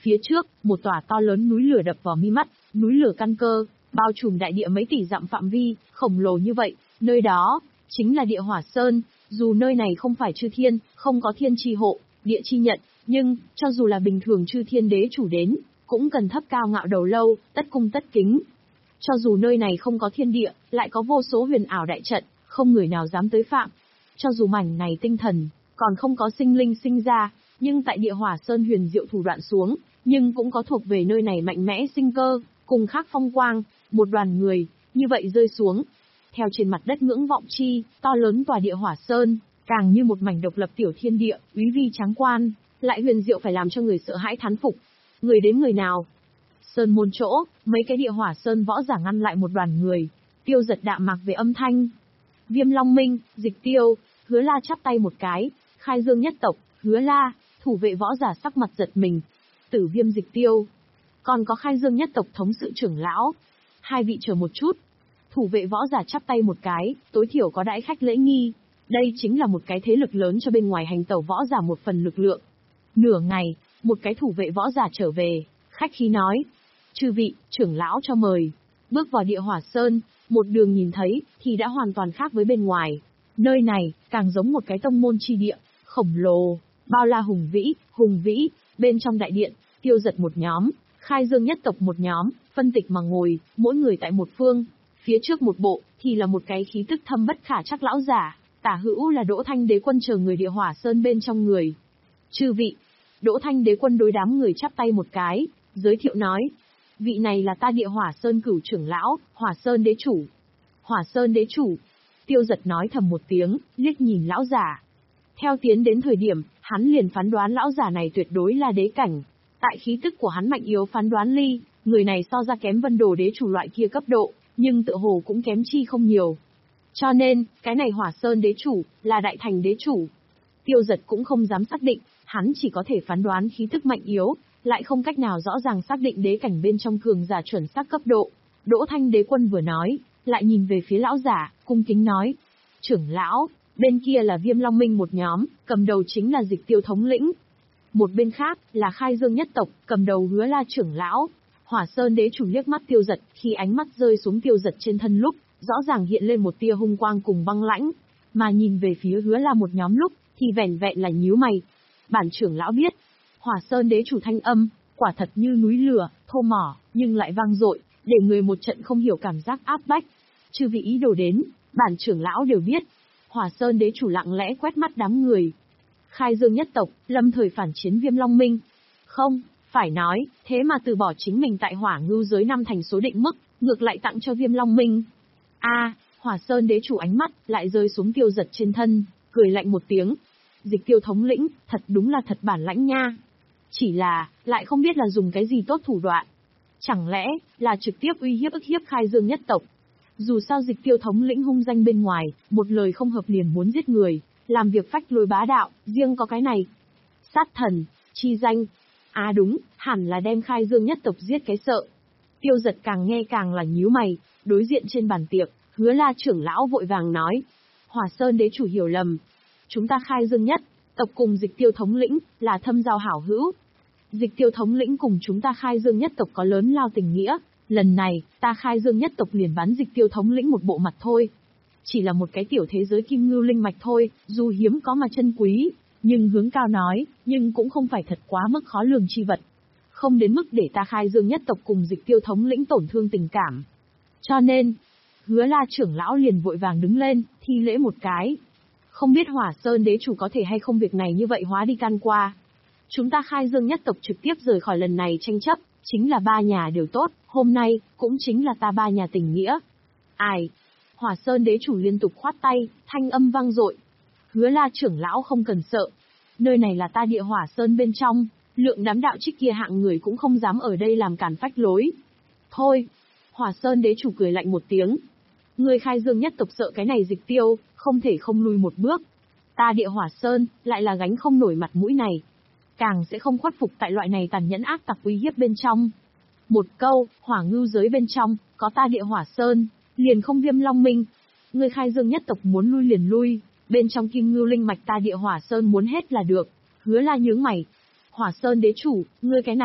Phía trước, một tòa to lớn núi lửa đập vào mi mắt, núi lửa căn cơ, bao trùm đại địa mấy tỷ dặm phạm vi, khổng lồ như vậy, nơi đó chính là Địa Hỏa Sơn. Dù nơi này không phải chư thiên, không có thiên chi hộ, địa chi nhận, nhưng cho dù là bình thường chư thiên đế chủ đến, cũng cần thấp cao ngạo đầu lâu, tất cung tất kính. Cho dù nơi này không có thiên địa, lại có vô số huyền ảo đại trận, không người nào dám tới phạm. Cho dù mảnh này tinh thần còn không có sinh linh sinh ra, nhưng tại Địa Hỏa Sơn huyền diệu thủ đoạn xuống, nhưng cũng có thuộc về nơi này mạnh mẽ sinh cơ, cùng khác phong quang, một đoàn người như vậy rơi xuống. Theo trên mặt đất ngưỡng vọng chi, to lớn tòa Địa Hỏa Sơn, càng như một mảnh độc lập tiểu thiên địa, úy vi tráng quan, lại huyền diệu phải làm cho người sợ hãi thán phục. Người đến người nào? Sơn môn chỗ, mấy cái Địa Hỏa Sơn võ giả ngăn lại một đoàn người, Tiêu Giật đạm mạc về âm thanh. Viêm Long Minh, Dịch Tiêu, Hứa La chắp tay một cái, khai dương nhất tộc, Hứa La, thủ vệ võ giả sắc mặt giật mình. Tử Viêm Dịch Tiêu, còn có khai dương nhất tộc thống sự trưởng lão. Hai vị chờ một chút. Thủ vệ võ giả chắp tay một cái, tối thiểu có đãi khách lễ nghi. Đây chính là một cái thế lực lớn cho bên ngoài hành tẩu võ giả một phần lực lượng. Nửa ngày, một cái thủ vệ võ giả trở về, khách khí nói. Chư vị, trưởng lão cho mời. Bước vào Địa Hỏa Sơn, một đường nhìn thấy, thì đã hoàn toàn khác với bên ngoài. Nơi này, càng giống một cái tông môn chi địa, khổng lồ, bao la hùng vĩ, hùng vĩ, bên trong đại điện, Tiêu Giật một nhóm, khai dương nhất tộc một nhóm, phân tịch mà ngồi, mỗi người tại một phương. Phía trước một bộ, thì là một cái khí tức thâm bất khả trắc lão giả, tả hữu là Đỗ Thanh Đế Quân chờ người Địa Hỏa Sơn bên trong người. Chư vị, Đỗ Thanh Đế Quân đối đám người chắp tay một cái, giới thiệu nói. Vị này là ta Địa Hỏa Sơn cửu trưởng lão, Hỏa Sơn Đế Chủ. Hỏa Sơn Đế Chủ. Tiêu Giật nói thầm một tiếng, liếc nhìn lão giả. Theo tiến đến thời điểm, hắn liền phán đoán lão giả này tuyệt đối là đế cảnh. Tại khí tức của hắn mạnh yếu phán đoán ly, người này so ra kém Vân Đồ Đế Chủ loại kia cấp độ, nhưng tự hồ cũng kém chi không nhiều. Cho nên, cái này Hỏa Sơn Đế Chủ, là Đại Thành Đế Chủ. Tiêu Giật cũng không dám xác định, hắn chỉ có thể phán đoán khí tức mạnh yếu, lại không cách nào rõ ràng xác định đế cảnh bên trong cường giả chuẩn xác cấp độ. Đỗ Thanh Đế Quân vừa nói, lại nhìn về phía lão giả, cung kính nói. Trưởng lão, bên kia là Viêm Long Minh một nhóm, cầm đầu chính là Dịch Tiêu thống lĩnh. Một bên khác, là Khai Dương nhất tộc, cầm đầu Hứa La trưởng lão. Hỏa Sơn Đế Chủ liếc mắt Tiêu Giật, khi ánh mắt rơi xuống Tiêu Giật trên thân lúc, rõ ràng hiện lên một tia hung quang cùng băng lãnh. Mà nhìn về phía Hứa La một nhóm lúc, thì vẻn vẹn là nhíu mày. Bản trưởng lão biết, Hỏa Sơn Đế Chủ thanh âm, quả thật như núi lửa, thô mỏ, nhưng lại vang dội, để người một trận không hiểu cảm giác áp bách. Chư vị ý đồ đến, bản trưởng lão đều biết. Hỏa Sơn Đế Chủ lặng lẽ quét mắt đám người. Khai Dương nhất tộc, lâm thời phản chiến Viêm Long Minh. Không, phải nói, thế mà từ bỏ chính mình tại Hỏa Ngưu giới năm thành số định mức, ngược lại tặng cho Viêm Long Minh. A, à, Hỏa Sơn Đế Chủ ánh mắt lại rơi xuống Tiêu Giật trên thân, cười lạnh một tiếng. Dịch Tiêu thống lĩnh, thật đúng là thật bản lãnh nha. Chỉ là, lại không biết là dùng cái gì tốt thủ đoạn. Chẳng lẽ, là trực tiếp uy hiếp ức hiếp Khai Dương nhất tộc. Dù sao Dịch Tiêu thống lĩnh hung danh bên ngoài, một lời không hợp liền muốn giết người, làm việc phách lối bá đạo, riêng có cái này. Sát thần, chi danh. À đúng, hẳn là đem Khai Dương nhất tộc giết cái sợ. Tiêu Giật càng nghe càng là nhíu mày, đối diện trên bàn tiệc, Hứa La trưởng lão vội vàng nói. Hỏa Sơn Đế Chủ hiểu lầm. Chúng ta Khai Dương nhất tộc cùng Dịch Tiêu thống lĩnh, là thâm giao hảo hữu. Dịch Tiêu thống lĩnh cùng chúng ta Khai Dương nhất tộc có lớn lao tình nghĩa, lần này, ta Khai Dương nhất tộc liền bán Dịch Tiêu thống lĩnh một bộ mặt thôi. Chỉ là một cái tiểu thế giới kim ngưu linh mạch thôi, dù hiếm có mà chân quý, nhưng hướng cao nói, nhưng cũng không phải thật quá mức khó lường chi vật. Không đến mức để ta Khai Dương nhất tộc cùng Dịch Tiêu thống lĩnh tổn thương tình cảm. Cho nên, Hứa La trưởng lão liền vội vàng đứng lên, thi lễ một cái. Không biết Hỏa Sơn Đế Chủ có thể hay không việc này như vậy hóa đi can qua. Chúng ta Khai Dương nhất tộc trực tiếp rời khỏi lần này tranh chấp, chính là ba nhà đều tốt, hôm nay, cũng chính là ta ba nhà tình nghĩa. Ai? Hỏa Sơn Đế Chủ liên tục khoát tay, thanh âm vang dội. Hứa La trưởng lão không cần sợ. Nơi này là ta Địa Hỏa Sơn bên trong, lượng đám đạo trích kia hạng người cũng không dám ở đây làm cản phách lối. Thôi. Hỏa Sơn Đế Chủ cười lạnh một tiếng. Người Khai Dương nhất tộc sợ cái này Dịch Tiêu, không thể không lùi một bước. Ta Địa Hỏa Sơn, lại là gánh không nổi mặt mũi này. Càng sẽ không khuất phục tại loại này tàn nhẫn ác tặc uy hiếp bên trong. Một câu, Hỏa Ngưu giới bên trong, có ta Địa Hỏa Sơn, liền không Viêm Long Minh. Người Khai Dương nhất tộc muốn lui liền lui, bên trong Kim Ngưu linh mạch ta Địa Hỏa Sơn muốn hết là được. Hứa La nhướng mày. Hỏa Sơn Đế Chủ, ngươi cái này,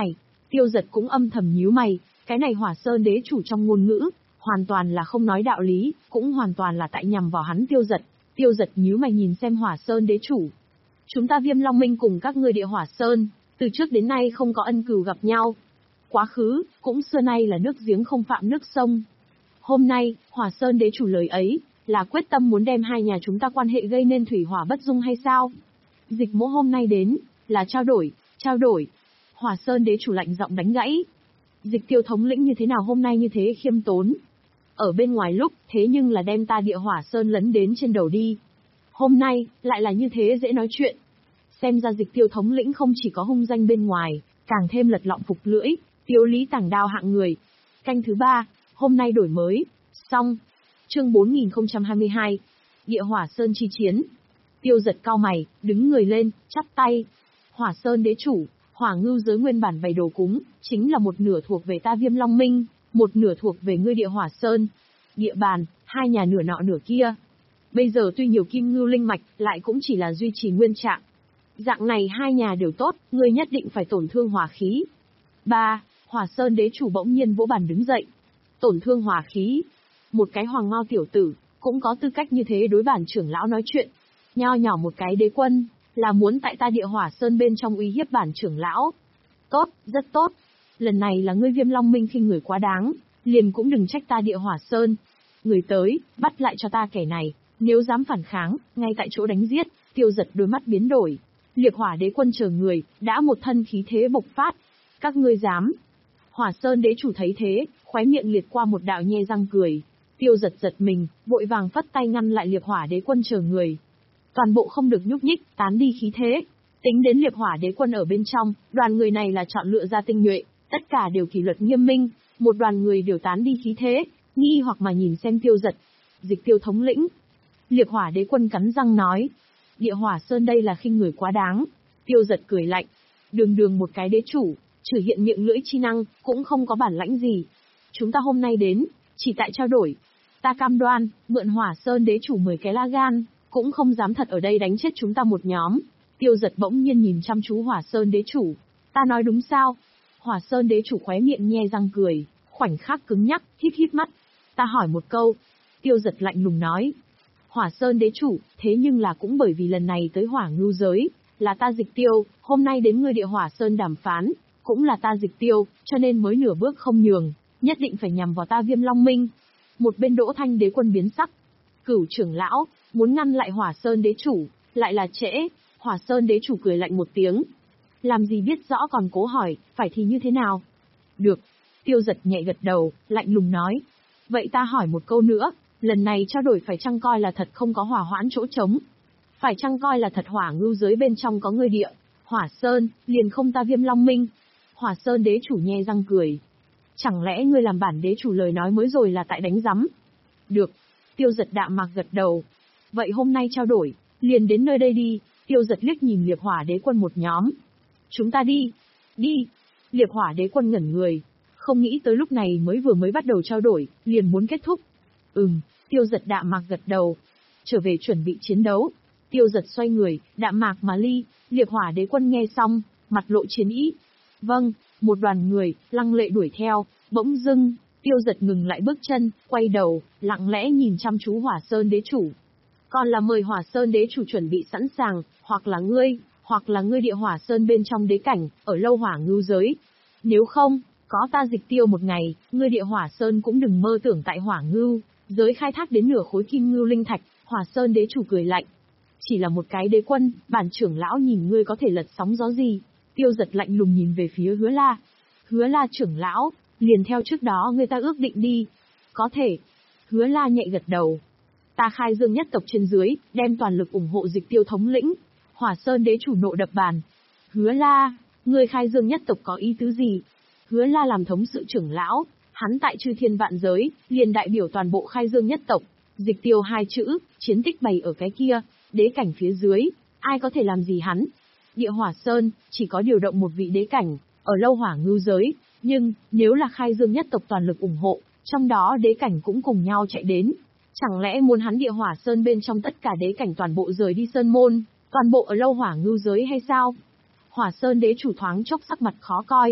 Tiêu Giật cũng âm thầm nhíu mày, cái này Hỏa Sơn đế chủ trong ngôn ngữ, hoàn toàn là không nói đạo lý, cũng hoàn toàn là tại nhằm vào hắn Tiêu Giật. Tiêu Giật nhíu mày nhìn xem Hỏa Sơn đế chủ. Chúng ta Viêm Long Minh cùng các ngươi địa Hỏa Sơn, từ trước đến nay không có ân cừu gặp nhau. Quá khứ, cũng xưa nay là nước giếng không phạm nước sông. Hôm nay, Hỏa Sơn đế chủ lời ấy, là quyết tâm muốn đem hai nhà chúng ta quan hệ gây nên thủy hỏa bất dung hay sao? Dịch Mỗ hôm nay đến, là trao đổi, trao đổi. Hỏa Sơn đế chủ lạnh giọng đánh gãy. Dịch Tiêu thống lĩnh như thế nào hôm nay như thế khiêm tốn. Ở bên ngoài lúc, thế nhưng là đem ta địa Hỏa Sơn lấn đến trên đầu đi. Hôm nay, lại là như thế dễ nói chuyện. Xem ra Dịch Tiêu thống lĩnh không chỉ có hung danh bên ngoài, càng thêm lật lọng phục lưỡi, Tiêu lý tàng đao hạng người. Canh thứ ba, hôm nay đổi mới, xong. Chương bốn nghìn không trăm hai mươi hai, Địa Hỏa Sơn chi chiến. Tiêu Giật cao mày, đứng người lên, chắp tay. Hỏa Sơn đế chủ, Hỏa Ngưu giới nguyên bản bày đồ cúng, chính là một nửa thuộc về ta Viêm Long Minh, một nửa thuộc về ngươi địa Hỏa Sơn. Địa bàn, hai nhà nửa nọ nửa kia. Bây giờ tuy nhiều kim ngưu linh mạch, lại cũng chỉ là duy trì nguyên trạng. Dạng này hai nhà đều tốt, ngươi nhất định phải tổn thương hỏa khí. Ba, Hỏa Sơn đế chủ bỗng nhiên vỗ bàn đứng dậy. Tổn thương hỏa khí. Một cái hoàng ngao tiểu tử, cũng có tư cách như thế đối bản trưởng lão nói chuyện. Nho nhỏ một cái đế quân, là muốn tại ta địa Hỏa Sơn bên trong uy hiếp bản trưởng lão. Tốt, rất tốt. Lần này là ngươi Viêm Long Minh khinh người quá đáng, liền cũng đừng trách ta địa Hỏa Sơn. Người tới, bắt lại cho ta kẻ này, nếu dám phản kháng, ngay tại chỗ đánh giết. Tiêu Giật đôi mắt biến đổi. Liệt Hỏa đế quân chờ người, đã một thân khí thế bộc phát. Các ngươi dám. Hỏa Sơn đế chủ thấy thế, khóe miệng liệt qua một đạo nhe răng cười. Tiêu Giật giật mình, vội vàng phất tay ngăn lại Liệt Hỏa đế quân chờ người. Toàn bộ không được nhúc nhích, tán đi khí thế. Tính đến Liệt Hỏa đế quân ở bên trong, đoàn người này là chọn lựa ra tinh nhuệ, tất cả đều kỷ luật nghiêm minh, một đoàn người đều tán đi khí thế, nghi hoặc mà nhìn xem Tiêu Giật. Dịch Tiêu thống lĩnh. Liệt Hỏa đế quân cắn răng nói. Địa Hỏa Sơn đây là khinh người quá đáng. Tiêu Giật cười lạnh. Đường đường một cái đế chủ, trừ hiện miệng lưỡi chi năng, cũng không có bản lãnh gì. Chúng ta hôm nay đến, chỉ tại trao đổi. Ta cam đoan, mượn Hỏa Sơn đế chủ mười cái la gan, cũng không dám thật ở đây đánh chết chúng ta một nhóm. Tiêu Giật bỗng nhiên nhìn chăm chú Hỏa Sơn đế chủ. Ta nói đúng sao? Hỏa Sơn đế chủ khóe miệng nhe răng cười, khoảnh khắc cứng nhắc, híp híp mắt. Ta hỏi một câu. Tiêu Giật lạnh lùng nói. Hỏa Sơn đế chủ, thế nhưng là cũng bởi vì lần này tới Hỏa Ngưu giới, là ta Dịch Tiêu, hôm nay đến ngươi địa Hỏa Sơn đàm phán, cũng là ta Dịch Tiêu, cho nên mới nửa bước không nhường, nhất định phải nhằm vào ta Viêm Long Minh. Một bên Đỗ Thanh đế quân biến sắc. Cửu trưởng lão, muốn ngăn lại Hỏa Sơn đế chủ, lại là trễ. Hỏa Sơn đế chủ cười lạnh một tiếng. Làm gì biết rõ còn cố hỏi, phải thì như thế nào? Được. Tiêu Giật nhẹ gật đầu, lạnh lùng nói. Vậy ta hỏi một câu nữa, lần này trao đổi phải chăng coi là thật không có hỏa hoãn chỗ trống? Phải chăng coi là thật Hỏa Ngưu giới bên trong có ngươi địa Hỏa Sơn, liền không ta Viêm Long Minh? Hỏa Sơn đế chủ nhe răng cười. Chẳng lẽ ngươi làm bản đế chủ lời nói mới rồi là tại đánh rắm? Được. Tiêu Giật đạm mạc gật đầu. Vậy hôm nay trao đổi, liền đến nơi đây đi. Tiêu Giật liếc nhìn Liệt Hỏa đế quân một nhóm. Chúng ta đi. Đi. Liệt Hỏa đế quân ngẩn người. Không nghĩ tới lúc này mới vừa mới bắt đầu trao đổi, liền muốn kết thúc. Ừm, Tiêu Giật đạm mạc gật đầu. Trở về chuẩn bị chiến đấu. Tiêu Giật xoay người, đạm mạc mà ly. Liệt Hỏa đế quân nghe xong, mặt lộ chiến ý. Vâng, một đoàn người, lăng lệ đuổi theo, bỗng dưng, Tiêu Giật ngừng lại bước chân, quay đầu, lặng lẽ nhìn chăm chú Hỏa Sơn đế chủ. Còn là mời Hỏa Sơn đế chủ chuẩn bị sẵn sàng, hoặc là ngươi, hoặc là ngươi địa Hỏa Sơn bên trong đế cảnh, ở lâu Hỏa Ngưu giới. Nếu không, có ta Dịch Tiêu một ngày, ngươi địa Hỏa Sơn cũng đừng mơ tưởng tại Hỏa Ngưu giới khai thác đến nửa khối kim ngưu linh thạch. Hỏa Sơn đế chủ cười lạnh. Chỉ là một cái đế quân, bản trưởng lão nhìn ngươi có thể lật sóng gió gì? Tiêu Giật lạnh lùng nhìn về phía Hứa La. Hứa La trưởng lão, liền theo trước đó người ta ước định đi. Có thể. Hứa La nhẹ gật đầu. Ta Khai Dương nhất tộc trên dưới, đem toàn lực ủng hộ Dịch Tiêu thống lĩnh. Hỏa Sơn đế chủ nộ đập bàn. Hứa La, ngươi Khai Dương nhất tộc có ý tứ gì? Hứa La làm thống sự trưởng lão, hắn tại chư thiên vạn giới, liền đại biểu toàn bộ Khai Dương nhất tộc. Dịch Tiêu hai chữ, chiến tích bày ở cái kia, đế cảnh phía dưới, ai có thể làm gì hắn? Địa Hỏa Sơn, chỉ có điều động một vị đế cảnh, ở lâu Hỏa Ngưu giới, nhưng, nếu là Khai Dương nhất tộc toàn lực ủng hộ, trong đó đế cảnh cũng cùng nhau chạy đến. Chẳng lẽ muốn hắn Địa Hỏa Sơn bên trong tất cả đế cảnh toàn bộ rời đi Sơn Môn, toàn bộ ở lâu Hỏa Ngưu giới hay sao? Hỏa Sơn đế chủ thoáng chốc sắc mặt khó coi.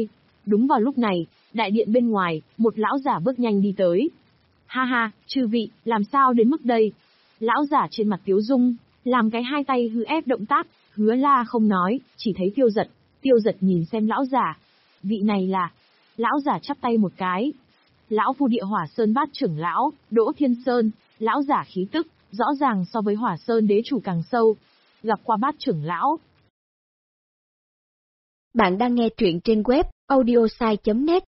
Đúng vào lúc này, đại điện bên ngoài, một lão giả bước nhanh đi tới. Ha ha, chư vị, làm sao đến mức đây? Lão giả trên mặt tiếu dung, làm cái hai tay hư ép động tác, Hứa La không nói, chỉ thấy Tiêu Giật. Tiêu Giật nhìn xem lão giả. Vị này là... Lão giả chắp tay một cái. Lão phu Địa Hỏa Sơn bát trưởng lão, Đỗ Thiên Sơn. Lão giả khí tức, rõ ràng so với Hỏa Sơn đế chủ càng sâu. Gặp qua bát trưởng lão. Bạn đang nghe truyện trên web audiosai chấm net.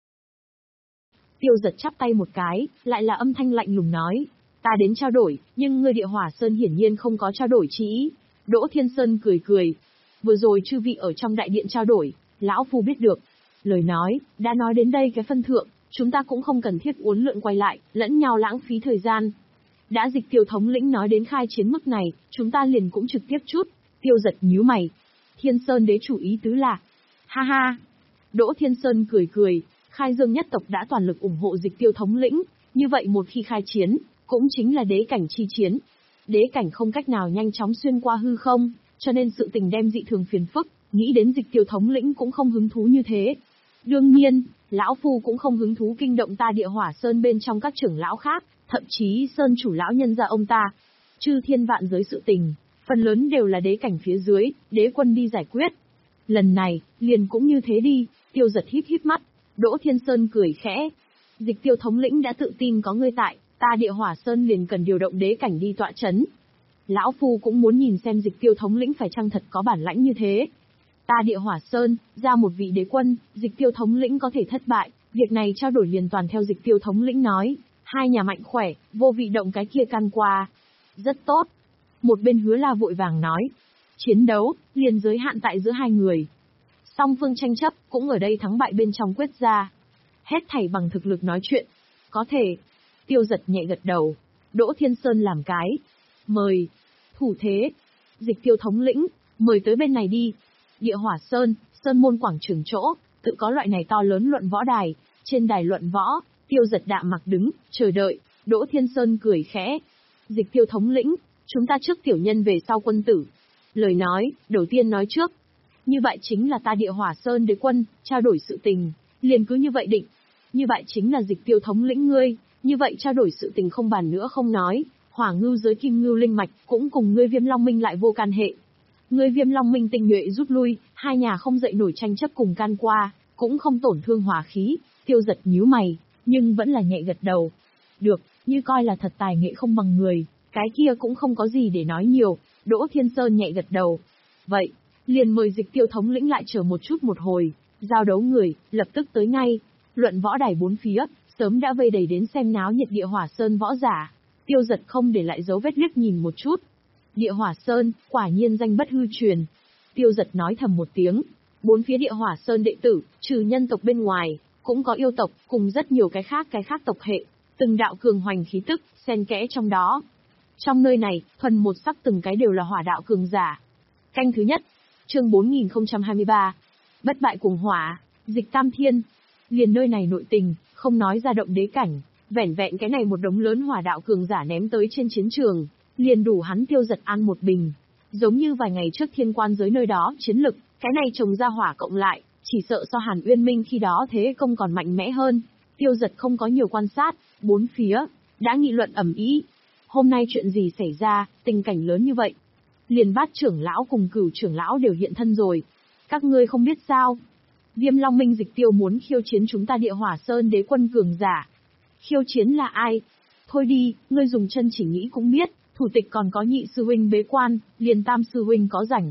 Tiêu Giật chắp tay một cái, lại là âm thanh lạnh lùng nói. Ta đến trao đổi, nhưng ngươi Địa Hỏa Sơn hiển nhiên không có trao đổi chí ý. Đỗ Thiên Sơn cười cười. Vừa rồi chư vị ở trong đại điện trao đổi, lão phu biết được. Lời nói, đã nói đến đây cái phân thượng, chúng ta cũng không cần thiết uốn lượn quay lại, lẫn nhau lãng phí thời gian. Đã Dịch Tiêu thống lĩnh nói đến khai chiến mức này, chúng ta liền cũng trực tiếp chút. Tiêu Giật nhíu mày. Thiên Sơn đế chủ ý tứ là... Ha ha! Đỗ Thiên Sơn cười cười, Khai Dương nhất tộc đã toàn lực ủng hộ Dịch Tiêu thống lĩnh, như vậy một khi khai chiến, cũng chính là đế cảnh chi chiến. Đế cảnh không cách nào nhanh chóng xuyên qua hư không, cho nên sự tình đem dị thường phiền phức, nghĩ đến Dịch Tiêu thống lĩnh cũng không hứng thú như thế. Đương nhiên, lão phu cũng không hứng thú kinh động ta Địa Hỏa Sơn bên trong các trưởng lão khác, thậm chí Sơn chủ lão nhân gia ông ta. Chư thiên vạn giới sự tình, phần lớn đều là đế cảnh phía dưới, đế quân đi giải quyết. Lần này, liền cũng như thế đi. Tiêu Giật híp híp mắt. Đỗ Thiên Sơn cười khẽ. Dịch Tiêu thống lĩnh đã tự tin có ngươi tại, ta Địa Hỏa Sơn liền cần điều động đế cảnh đi tọa chấn. Lão phu cũng muốn nhìn xem Dịch Tiêu thống lĩnh phải chăng thật có bản lãnh như thế. Ta Địa Hỏa Sơn, ra một vị đế quân, Dịch Tiêu thống lĩnh có thể thất bại, việc này trao đổi liền toàn theo Dịch Tiêu thống lĩnh nói. Hai nhà mạnh khỏe, vô vị động cái kia can qua. Rất tốt. Một bên Hứa La vội vàng nói. Chiến đấu, liền giới hạn tại giữa hai người. Song phương tranh chấp, cũng ở đây thắng bại bên trong quyết ra. Hết thảy bằng thực lực nói chuyện. Có thể. Tiêu Giật nhẹ gật đầu. Đỗ Thiên Sơn làm cái. Mời. Thủ thế. Dịch Tiêu thống lĩnh, mời tới bên này đi. Địa Hỏa Sơn, Sơn môn quảng trường chỗ, tự có loại này to lớn luận võ đài. Trên đài luận võ, Tiêu Giật đạm mặc đứng, chờ đợi. Đỗ Thiên Sơn cười khẽ. Dịch Tiêu thống lĩnh, chúng ta trước tiểu nhân về sau quân tử. Lời nói, đầu tiên nói trước. Như vậy chính là ta Địa Hỏa Sơn đế quân, trao đổi sự tình, liền cứ như vậy định. Như vậy chính là Dịch Tiêu thống lĩnh ngươi, như vậy trao đổi sự tình không bàn nữa không nói. Hỏa ngưu giới kim ngưu linh mạch, cũng cùng ngươi Viêm Long Minh lại vô can hệ. Ngươi Viêm Long Minh tinh nhuệ rút lui, hai nhà không dậy nổi tranh chấp cùng can qua, cũng không tổn thương hỏa khí. Tiêu Giật nhíu mày, nhưng vẫn là nhẹ gật đầu. Được, như coi là thật tài nghệ không bằng người, cái kia cũng không có gì để nói nhiều. Đỗ Thiên Sơn nhẹ gật đầu. Vậy, liền mời Dịch Tiêu thống lĩnh lại chờ một chút một hồi. Giao đấu người, lập tức tới ngay. Luận võ đài bốn phía, sớm đã vây đầy đến xem náo nhiệt Địa Hỏa Sơn võ giả. Tiêu Giật không để lại dấu vết liếc nhìn một chút. Địa Hỏa Sơn, quả nhiên danh bất hư truyền. Tiêu Giật nói thầm một tiếng. Bốn phía Địa Hỏa Sơn đệ tử, trừ nhân tộc bên ngoài, cũng có yêu tộc, cùng rất nhiều cái khác cái khác tộc hệ. Từng đạo cường hoành khí tức, xen kẽ trong đó. Trong nơi này, thuần một sắc từng cái đều là hỏa đạo cường giả. Canh thứ nhất, chương bốn nghìn không trăm hai mươi ba. Bất bại cuồng hỏa, Dịch Tam Thiên. Liền nơi này nội tình, không nói ra động đế cảnh, vẻn vẹn cái này một đống lớn hỏa đạo cường giả ném tới trên chiến trường, liền đủ hắn Tiêu Giật ăn một bình. Giống như vài ngày trước thiên quan giới nơi đó chiến lực, cái này trồng ra hỏa cộng lại, chỉ sợ so Hàn Uyên Minh khi đó thế công còn mạnh mẽ hơn. Tiêu Giật không có nhiều quan sát, bốn phía đã nghị luận ầm ĩ. Hôm nay chuyện gì xảy ra, tình cảnh lớn như vậy? Liền Bát trưởng lão cùng Cửu trưởng lão đều hiện thân rồi. Các ngươi không biết sao? Viêm Long Minh Dịch Tiêu muốn khiêu chiến chúng ta Địa Hỏa Sơn đế quân cường giả. Khiêu chiến là ai? Thôi đi, ngươi dùng chân chỉ nghĩ cũng biết, thủ tịch còn có nhị sư huynh bế quan, liền tam sư huynh có rảnh.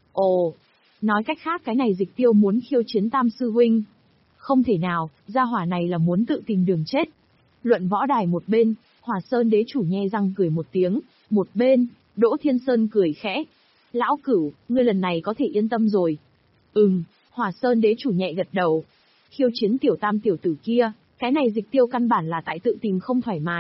Ồ, nói cách khác cái này Dịch Tiêu muốn khiêu chiến tam sư huynh. Không thể nào, gia hỏa này là muốn tự tìm đường chết. Luận võ đài một bên, Hỏa Sơn đế chủ nhe răng cười một tiếng, một bên, Đỗ Thiên Sơn cười khẽ. Lão Cửu, ngươi lần này có thể yên tâm rồi. Ừm, Hỏa Sơn đế chủ nhẹ gật đầu. Khiêu chiến tiểu tam tiểu tử kia, cái này Dịch Tiêu căn bản là tại tự tìm không thoải mái.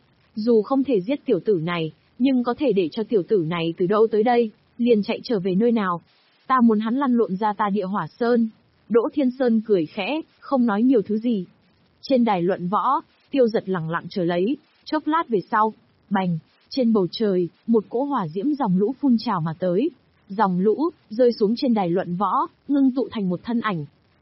Dù không thể giết tiểu tử này, nhưng có thể để cho tiểu tử này từ đâu tới đây, liền chạy trở về nơi nào. Ta muốn hắn lăn lộn ra ta Địa Hỏa Sơn. Đỗ Thiên Sơn cười khẽ, không nói nhiều thứ gì. Trên đài luận võ, Tiêu Giật lẳng lặng chờ lấy, chốc lát về sau, bành, trên bầu trời, một cỗ hỏa diễm dòng lũ phun trào mà tới. Dòng lũ, rơi xuống trên đài luận võ, ngưng tụ thành một thân ảnh.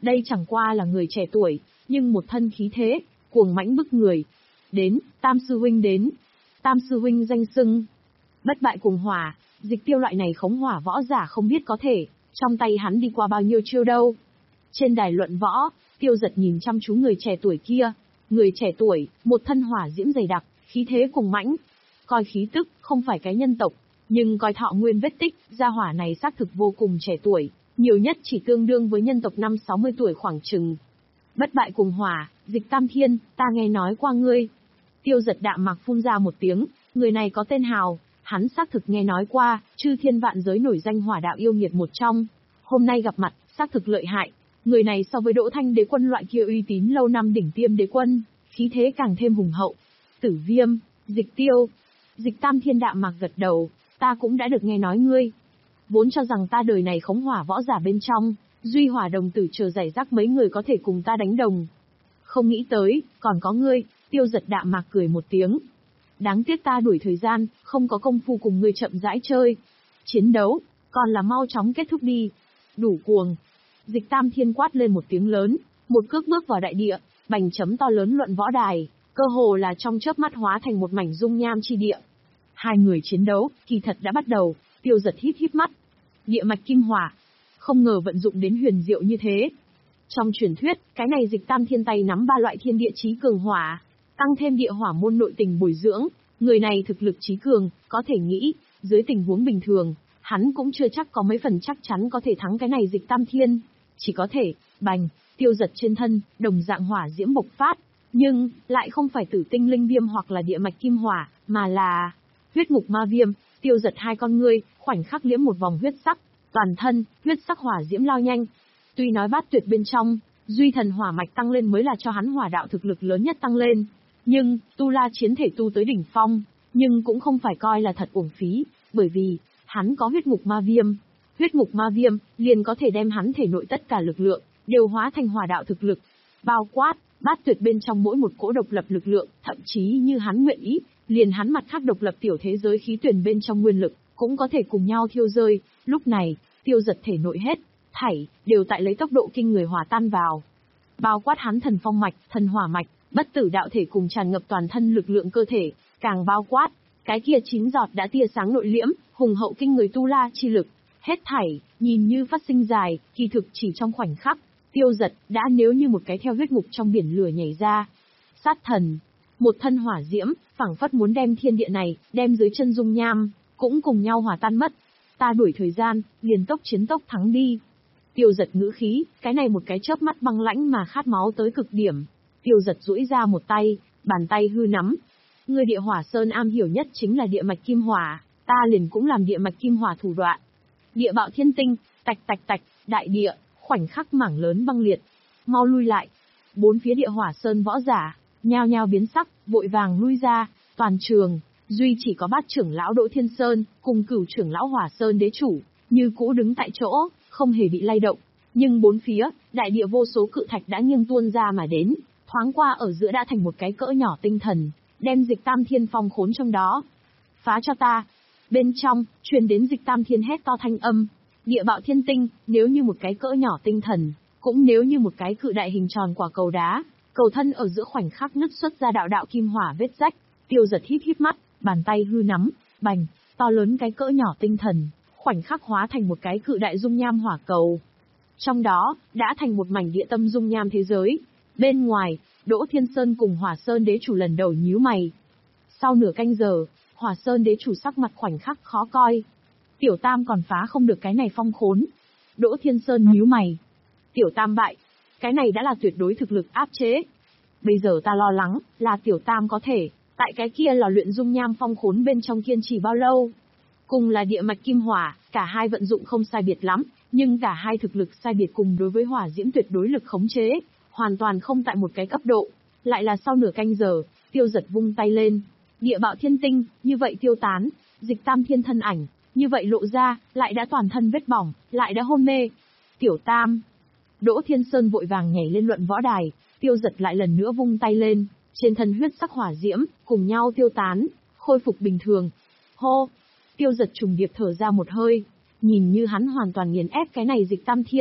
Đây chẳng qua là người trẻ tuổi, nhưng một thân khí thế, cuồng mãnh bức người. Đến, Tam sư huynh đến. Tam sư huynh danh xưng bất bại cùng hỏa, Dịch Tiêu loại này khống hỏa võ giả không biết có thể, trong tay hắn đi qua bao nhiêu chiêu đâu. Trên đài luận võ, Tiêu Giật nhìn chăm chú người trẻ tuổi kia. Người trẻ tuổi, một thân hỏa diễm dày đặc, khí thế cùng mãnh. Coi khí tức, không phải cái nhân tộc, nhưng coi thọ nguyên vết tích, gia hỏa này xác thực vô cùng trẻ tuổi, nhiều nhất chỉ tương đương với nhân tộc năm sáu mươi tuổi khoảng chừng. Bất bại cùng hỏa, Dịch Tam Thiên, ta nghe nói qua ngươi. Tiêu Giật đạm mạc phun ra một tiếng, người này có tên hào, hắn xác thực nghe nói qua, chư thiên vạn giới nổi danh hỏa đạo yêu nghiệt một trong. Hôm nay gặp mặt, xác thực lợi hại. Người này so với Đỗ Thanh đế quân loại kia uy tín lâu năm đỉnh tiêm đế quân, khí thế càng thêm hùng hậu. Tử Viêm, Dịch Tiêu. Dịch Tam Thiên đạm mạc gật đầu, ta cũng đã được nghe nói ngươi. Vốn cho rằng ta đời này khống hỏa võ giả bên trong, duy hỏa đồng tử chờ giải rác mấy người có thể cùng ta đánh đồng. Không nghĩ tới, còn có ngươi. Tiêu Giật đạm mạc cười một tiếng. Đáng tiếc ta đuổi thời gian, không có công phu cùng ngươi chậm rãi chơi. Chiến đấu, còn là mau chóng kết thúc đi. Đủ cuồng. Dịch Tam Thiên quát lên một tiếng lớn, một cước bước vào đại địa, bành chấm to lớn luận võ đài, cơ hồ là trong chớp mắt hóa thành một mảnh dung nham chi địa. Hai người chiến đấu, kỳ thật đã bắt đầu. Tiêu Giật híp híp mắt. Địa mạch kim hỏa, không ngờ vận dụng đến huyền diệu như thế. Trong truyền thuyết, cái này Dịch Tam Thiên tay nắm ba loại thiên địa chí cường hỏa, tăng thêm địa hỏa môn nội tình bồi dưỡng, người này thực lực chí cường, có thể nghĩ, dưới tình huống bình thường, hắn cũng chưa chắc có mấy phần chắc chắn có thể thắng cái này Dịch Tam Thiên. Chỉ có thể, bành, Tiêu Giật trên thân, đồng dạng hỏa diễm bộc phát, nhưng, lại không phải tử tinh linh viêm hoặc là địa mạch kim hỏa, mà là huyết ngục ma viêm. Tiêu Giật hai con ngươi, khoảnh khắc liễm một vòng huyết sắc, toàn thân, huyết sắc hỏa diễm lao nhanh. Tuy nói bát tuyệt bên trong, duy thần hỏa mạch tăng lên mới là cho hắn hỏa đạo thực lực lớn nhất tăng lên. Nhưng, tu la chiến thể tu tới đỉnh phong, nhưng cũng không phải coi là thật uổng phí, bởi vì, hắn có huyết ngục ma viêm. Huyết ngục ma viêm, liền có thể đem hắn thể nội tất cả lực lượng, đều hóa thành hỏa đạo thực lực. Bao quát, bát tuyệt bên trong mỗi một cỗ độc lập lực lượng, thậm chí như hắn nguyện ý, liền hắn mặt khác độc lập tiểu thế giới khí tuyển bên trong nguyên lực, cũng có thể cùng nhau thiêu rơi. Lúc này, Tiêu Giật thể nội hết thảy, đều tại lấy tốc độ kinh người hòa tan vào. Bao quát hắn thần phong mạch, thần hỏa mạch, bất tử đạo thể cùng tràn ngập toàn thân lực lượng cơ thể, càng bao quát, cái kia chín giọt đã tia sáng nội liễm, hùng hậu kinh người tu la chi lực. Hết thảy, nhìn như phát sinh dài, kỳ thực chỉ trong khoảnh khắc, Tiêu Giật đã nếu như một cái theo huyết ngục trong biển lửa nhảy ra. Sát thần, một thân hỏa diễm, phảng phất muốn đem thiên địa này, đem dưới chân dung nham, cũng cùng nhau hòa tan mất. Ta đuổi thời gian, liền tốc chiến tốc thắng đi. Tiêu Giật ngữ khí, cái này một cái chớp mắt băng lãnh mà khát máu tới cực điểm. Tiêu Giật duỗi ra một tay, bàn tay hư nắm. Người địa hỏa sơn am hiểu nhất chính là địa mạch kim hỏa, ta liền cũng làm địa mạch kim hỏa thủ đoạn. Địa bạo thiên tinh, tạch tạch tạch, đại địa, khoảnh khắc mảng lớn băng liệt. Mau lui lại. Bốn phía địa hỏa sơn võ giả, nhao nhao biến sắc, vội vàng lui ra. Toàn trường, duy chỉ có bát trưởng lão Đỗ Thiên Sơn, cùng cửu trưởng lão Hỏa Sơn đế chủ, như cũ đứng tại chỗ, không hề bị lay động. Nhưng bốn phía, đại địa vô số cự thạch đã nghiêng tuôn ra mà đến, thoáng qua ở giữa đã thành một cái cỡ nhỏ tinh thần, đem Dịch Tam Thiên phong khốn trong đó. Phá cho ta. Bên trong, truyền đến Dịch Tam Thiên hét to thanh âm. Địa bạo thiên tinh, nếu như một cái cỡ nhỏ tinh thần, cũng nếu như một cái cự đại hình tròn quả cầu đá, cầu thân ở giữa khoảnh khắc nứt xuất ra đạo đạo kim hỏa vết rách. Tiêu Giật híp híp mắt, bàn tay hư nắm, bành, to lớn cái cỡ nhỏ tinh thần, khoảnh khắc hóa thành một cái cự đại dung nham hỏa cầu. Trong đó, đã thành một mảnh địa tâm dung nham thế giới. Bên ngoài, Đỗ Thiên Sơn cùng Hỏa Sơn đế chủ lần đầu nhíu mày. Sau nửa canh giờ, Hỏa Sơn đế chủ sắc mặt khoảnh khắc khó coi. Tiểu Tam còn phá không được cái này phong khốn. Đỗ Thiên Sơn nhíu mày. Tiểu Tam bại, cái này đã là tuyệt đối thực lực áp chế. Bây giờ ta lo lắng, là Tiểu Tam có thể, tại cái kia lò luyện dung nham phong khốn bên trong kiên trì bao lâu. Cùng là địa mạch kim hỏa, cả hai vận dụng không sai biệt lắm, nhưng cả hai thực lực sai biệt cùng đối với hỏa diễm tuyệt đối lực khống chế, hoàn toàn không tại một cái cấp độ. Lại là sau nửa canh giờ, Tiêu Giật vung tay lên. Địa bạo thiên tinh, như vậy tiêu tán, Dịch Tam Thiên thân ảnh, như vậy lộ ra, lại đã toàn thân vết bỏng, lại đã hôn mê. Tiểu Tam. Đỗ Thiên Sơn vội vàng nhảy lên luận võ đài, Tiêu Giật lại lần nữa vung tay lên, trên thân huyết sắc hỏa diễm, cùng nhau tiêu tán, khôi phục bình thường. Hô. Tiêu Giật trùng điệp thở ra một hơi, nhìn như hắn hoàn toàn nghiền ép cái này Dịch Tam Thiên,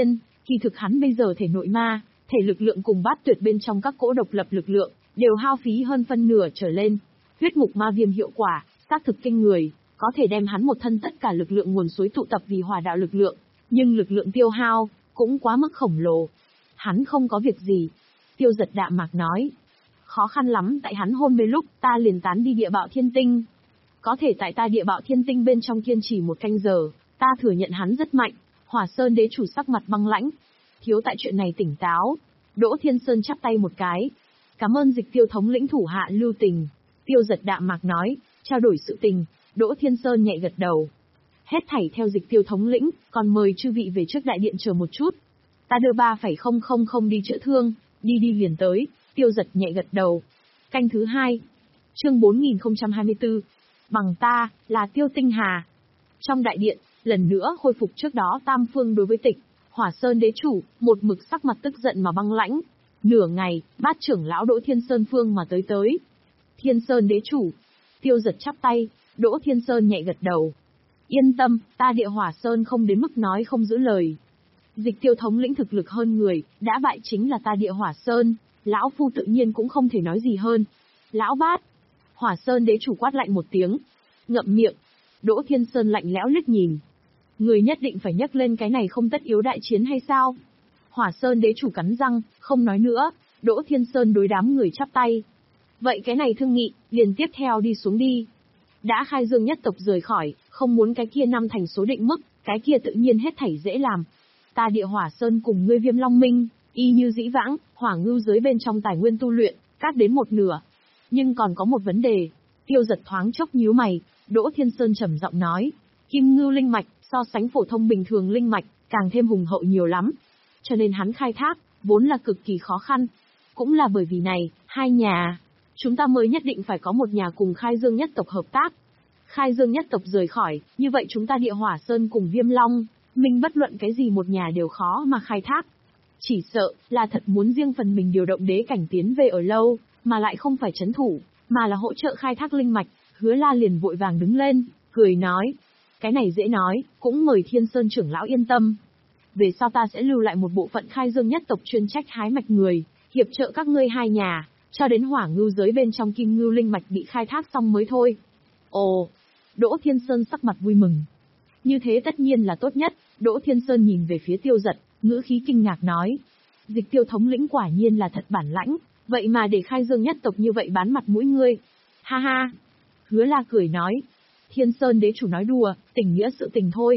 Kỳ thực hắn bây giờ thể nội ma, thể lực lượng cùng bát tuyệt bên trong các cỗ độc lập lực lượng, đều hao phí hơn phân nửa trở lên. Huyết ngục ma viêm hiệu quả, xác thực kinh người, có thể đem hắn một thân tất cả lực lượng nguồn suối tụ tập vì hỏa đạo lực lượng, nhưng lực lượng tiêu hao, cũng quá mức khổng lồ. Hắn không có việc gì. Tiêu Giật đạm mạc nói. Khó khăn lắm tại hắn hôn mê lúc ta liền tán đi địa bạo thiên tinh. Có thể tại ta địa bạo thiên tinh bên trong kiên trì một canh giờ, ta thừa nhận hắn rất mạnh. Hỏa Sơn đế chủ sắc mặt băng lãnh. Thiếu tại chuyện này tỉnh táo. Đỗ Thiên Sơn chắp tay một cái. Cảm ơn Dịch Tiêu thống lĩnh thủ hạ lưu tình. Tiêu Giật đạm mạc nói, trao đổi sự tình. Đỗ Thiên Sơn nhẹ gật đầu. Hết thảy theo Dịch Tiêu thống lĩnh, còn mời chư vị về trước đại điện chờ một chút. Ta đưa ba phẩy không không không đi chữa thương, đi đi liền tới. Tiêu Giật nhẹ gật đầu. Canh thứ hai. Chương bốn nghìn không trăm hai mươi tư. Bằng ta, là Tiêu Tinh Hà. Trong đại điện, lần nữa khôi phục trước đó tam phương đối với tịch. Hỏa Sơn đế chủ, một mực sắc mặt tức giận mà băng lãnh. Nửa ngày, bát trưởng lão Đỗ Thiên Sơn phương mà tới tới. Thiên Sơn đế chủ. Tiêu Giật chắp tay, Đỗ Thiên Sơn nhẹ gật đầu. Yên tâm, ta địa Hỏa Sơn không đến mức nói không giữ lời. Dịch Tiêu thống lĩnh thực lực hơn người, đã bại chính là ta địa Hỏa Sơn, lão phu tự nhiên cũng không thể nói gì hơn. Lão bát. Hỏa Sơn đế chủ quát lạnh một tiếng. Ngậm miệng. Đỗ Thiên Sơn lạnh lẽo liếc nhìn. Người nhất định phải nhắc lên cái này không tất yếu đại chiến hay sao? Hỏa Sơn đế chủ cắn răng, không nói nữa. Đỗ Thiên Sơn đối đám người chắp tay. Vậy cái này thương nghị, liền tiếp theo đi xuống đi. Đã khai dương nhất tộc rời khỏi, không muốn cái kia năm thành số định mức, cái kia tự nhiên hết thảy dễ làm. Ta địa Hỏa Sơn cùng ngươi Viêm Long Minh, y như dĩ vãng, hỏa ngưu giới bên trong tài nguyên tu luyện, cắt đến một nửa. Nhưng còn có một vấn đề. Tiêu Giật thoáng chốc nhíu mày, Đỗ Thiên Sơn trầm giọng nói. Kim ngưu linh mạch, so sánh phổ thông bình thường linh mạch, càng thêm hùng hậu nhiều lắm. Cho nên hắn khai thác, vốn là cực kỳ khó khăn. Cũng là bởi vì này, hai nhà, chúng ta mới nhất định phải có một nhà cùng khai dương nhất tộc hợp tác. Khai dương nhất tộc rời khỏi, như vậy chúng ta địa Hỏa Sơn cùng Viêm Long, mình bất luận cái gì một nhà đều khó mà khai thác. Chỉ sợ, là thật muốn riêng phần mình điều động đế cảnh tiến về ở lâu, mà lại không phải trấn thủ, mà là hỗ trợ khai thác linh mạch. Hứa La liền vội vàng đứng lên, cười nói. Cái này dễ nói, cũng mời Thiên Sơn trưởng lão yên tâm. Về sau ta sẽ lưu lại một bộ phận khai dương nhất tộc chuyên trách hái mạch người, hiệp trợ các ngươi hai nhà, cho đến hỏa ngưu giới bên trong kim ngưu linh mạch bị khai thác xong mới thôi. Ồ, Đỗ Thiên Sơn sắc mặt vui mừng. Như thế tất nhiên là tốt nhất. Đỗ Thiên Sơn nhìn về phía Tiêu Giật, ngữ khí kinh ngạc nói. Dịch Tiêu thống lĩnh quả nhiên là thật bản lãnh, vậy mà để khai dương nhất tộc như vậy bán mặt mũi ngươi. Ha ha. Hứa La cười nói. Thiên Sơn đế chủ nói đùa, tình nghĩa sự tình thôi.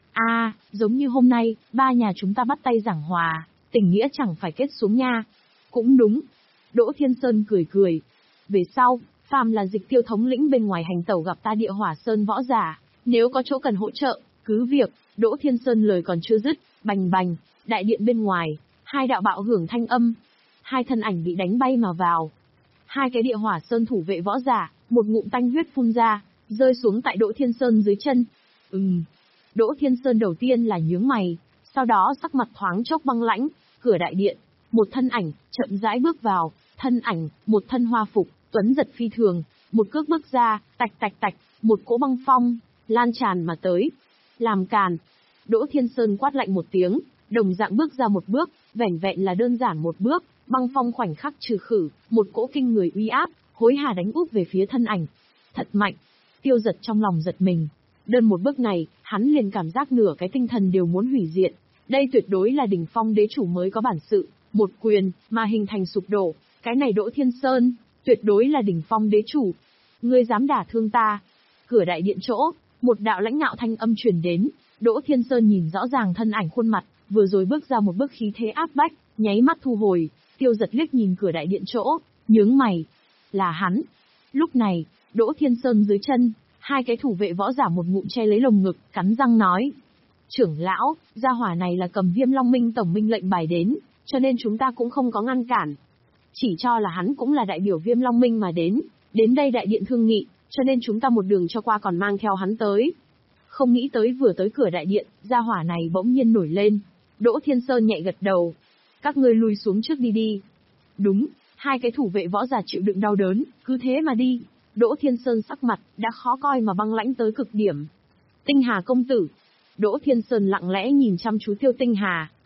À, giống như hôm nay, ba nhà chúng ta bắt tay giảng hòa, tình nghĩa chẳng phải kết xuống nha. Cũng đúng. Đỗ Thiên Sơn cười cười. Về sau, phàm là Dịch Tiêu thống lĩnh bên ngoài hành tẩu gặp ta địa Hỏa Sơn võ giả, nếu có chỗ cần hỗ trợ, cứ việc. Đỗ Thiên Sơn lời còn chưa dứt, bành bành, đại điện bên ngoài, hai đạo bạo hưởng thanh âm, hai thân ảnh bị đánh bay mà vào. Hai cái địa Hỏa Sơn thủ vệ võ giả, một ngụm tanh huyết phun ra, rơi xuống tại Đỗ Thiên Sơn dưới chân. Ừm. Đỗ Thiên Sơn đầu tiên là nhướng mày, sau đó sắc mặt thoáng chốc băng lãnh, cửa đại điện, một thân ảnh chậm rãi bước vào, thân ảnh, một thân hoa phục, tuấn giật phi thường, một cước bước ra, tạch tạch tạch, một cỗ băng phong lan tràn mà tới. Làm càn. Đỗ Thiên Sơn quát lạnh một tiếng, đồng dạng bước ra một bước, vẻn vẹn là đơn giản một bước, băng phong khoảnh khắc trừ khử, một cỗ kinh người uy áp, hối hả đánh úp về phía thân ảnh. Thật mạnh. Tiêu Giật trong lòng giật mình. Đơn một bước này, hắn liền cảm giác nửa cái tinh thần đều muốn hủy diệt. Đây tuyệt đối là đỉnh phong đế chủ mới có bản sự, một quyền mà hình thành sụp đổ. Cái này Đỗ Thiên Sơn, tuyệt đối là đỉnh phong đế chủ. Ngươi dám đả thương ta? Cửa đại điện chỗ, một đạo lãnh ngạo thanh âm truyền đến. Đỗ Thiên Sơn nhìn rõ ràng thân ảnh khuôn mặt, vừa rồi bước ra một bước khí thế áp bách, nháy mắt thu hồi. Tiêu Giật liếc nhìn cửa đại điện chỗ, nhướng mày. Là hắn. Lúc này, Đỗ Thiên Sơn dưới chân, hai cái thủ vệ võ giả một ngụm che lấy lồng ngực, cắn răng nói. Trưởng lão, gia hỏa này là cầm Viêm Long Minh tổng minh lệnh bài đến, cho nên chúng ta cũng không có ngăn cản. Chỉ cho là hắn cũng là đại biểu Viêm Long Minh mà đến, đến đây đại điện thương nghị, cho nên chúng ta một đường cho qua còn mang theo hắn tới. Không nghĩ tới vừa tới cửa đại điện, gia hỏa này bỗng nhiên nổi lên. Đỗ Thiên Sơn nhẹ gật đầu. Các ngươi lui xuống trước đi đi. Đúng, hai cái thủ vệ võ giả chịu đựng đau đớn, cứ thế mà đi. Đỗ Thiên Sơn sắc mặt, đã khó coi mà băng lãnh tới cực điểm. Tinh Hà công tử. Đỗ Thiên Sơn lặng lẽ nhìn chăm chú Tiêu Tinh Hà.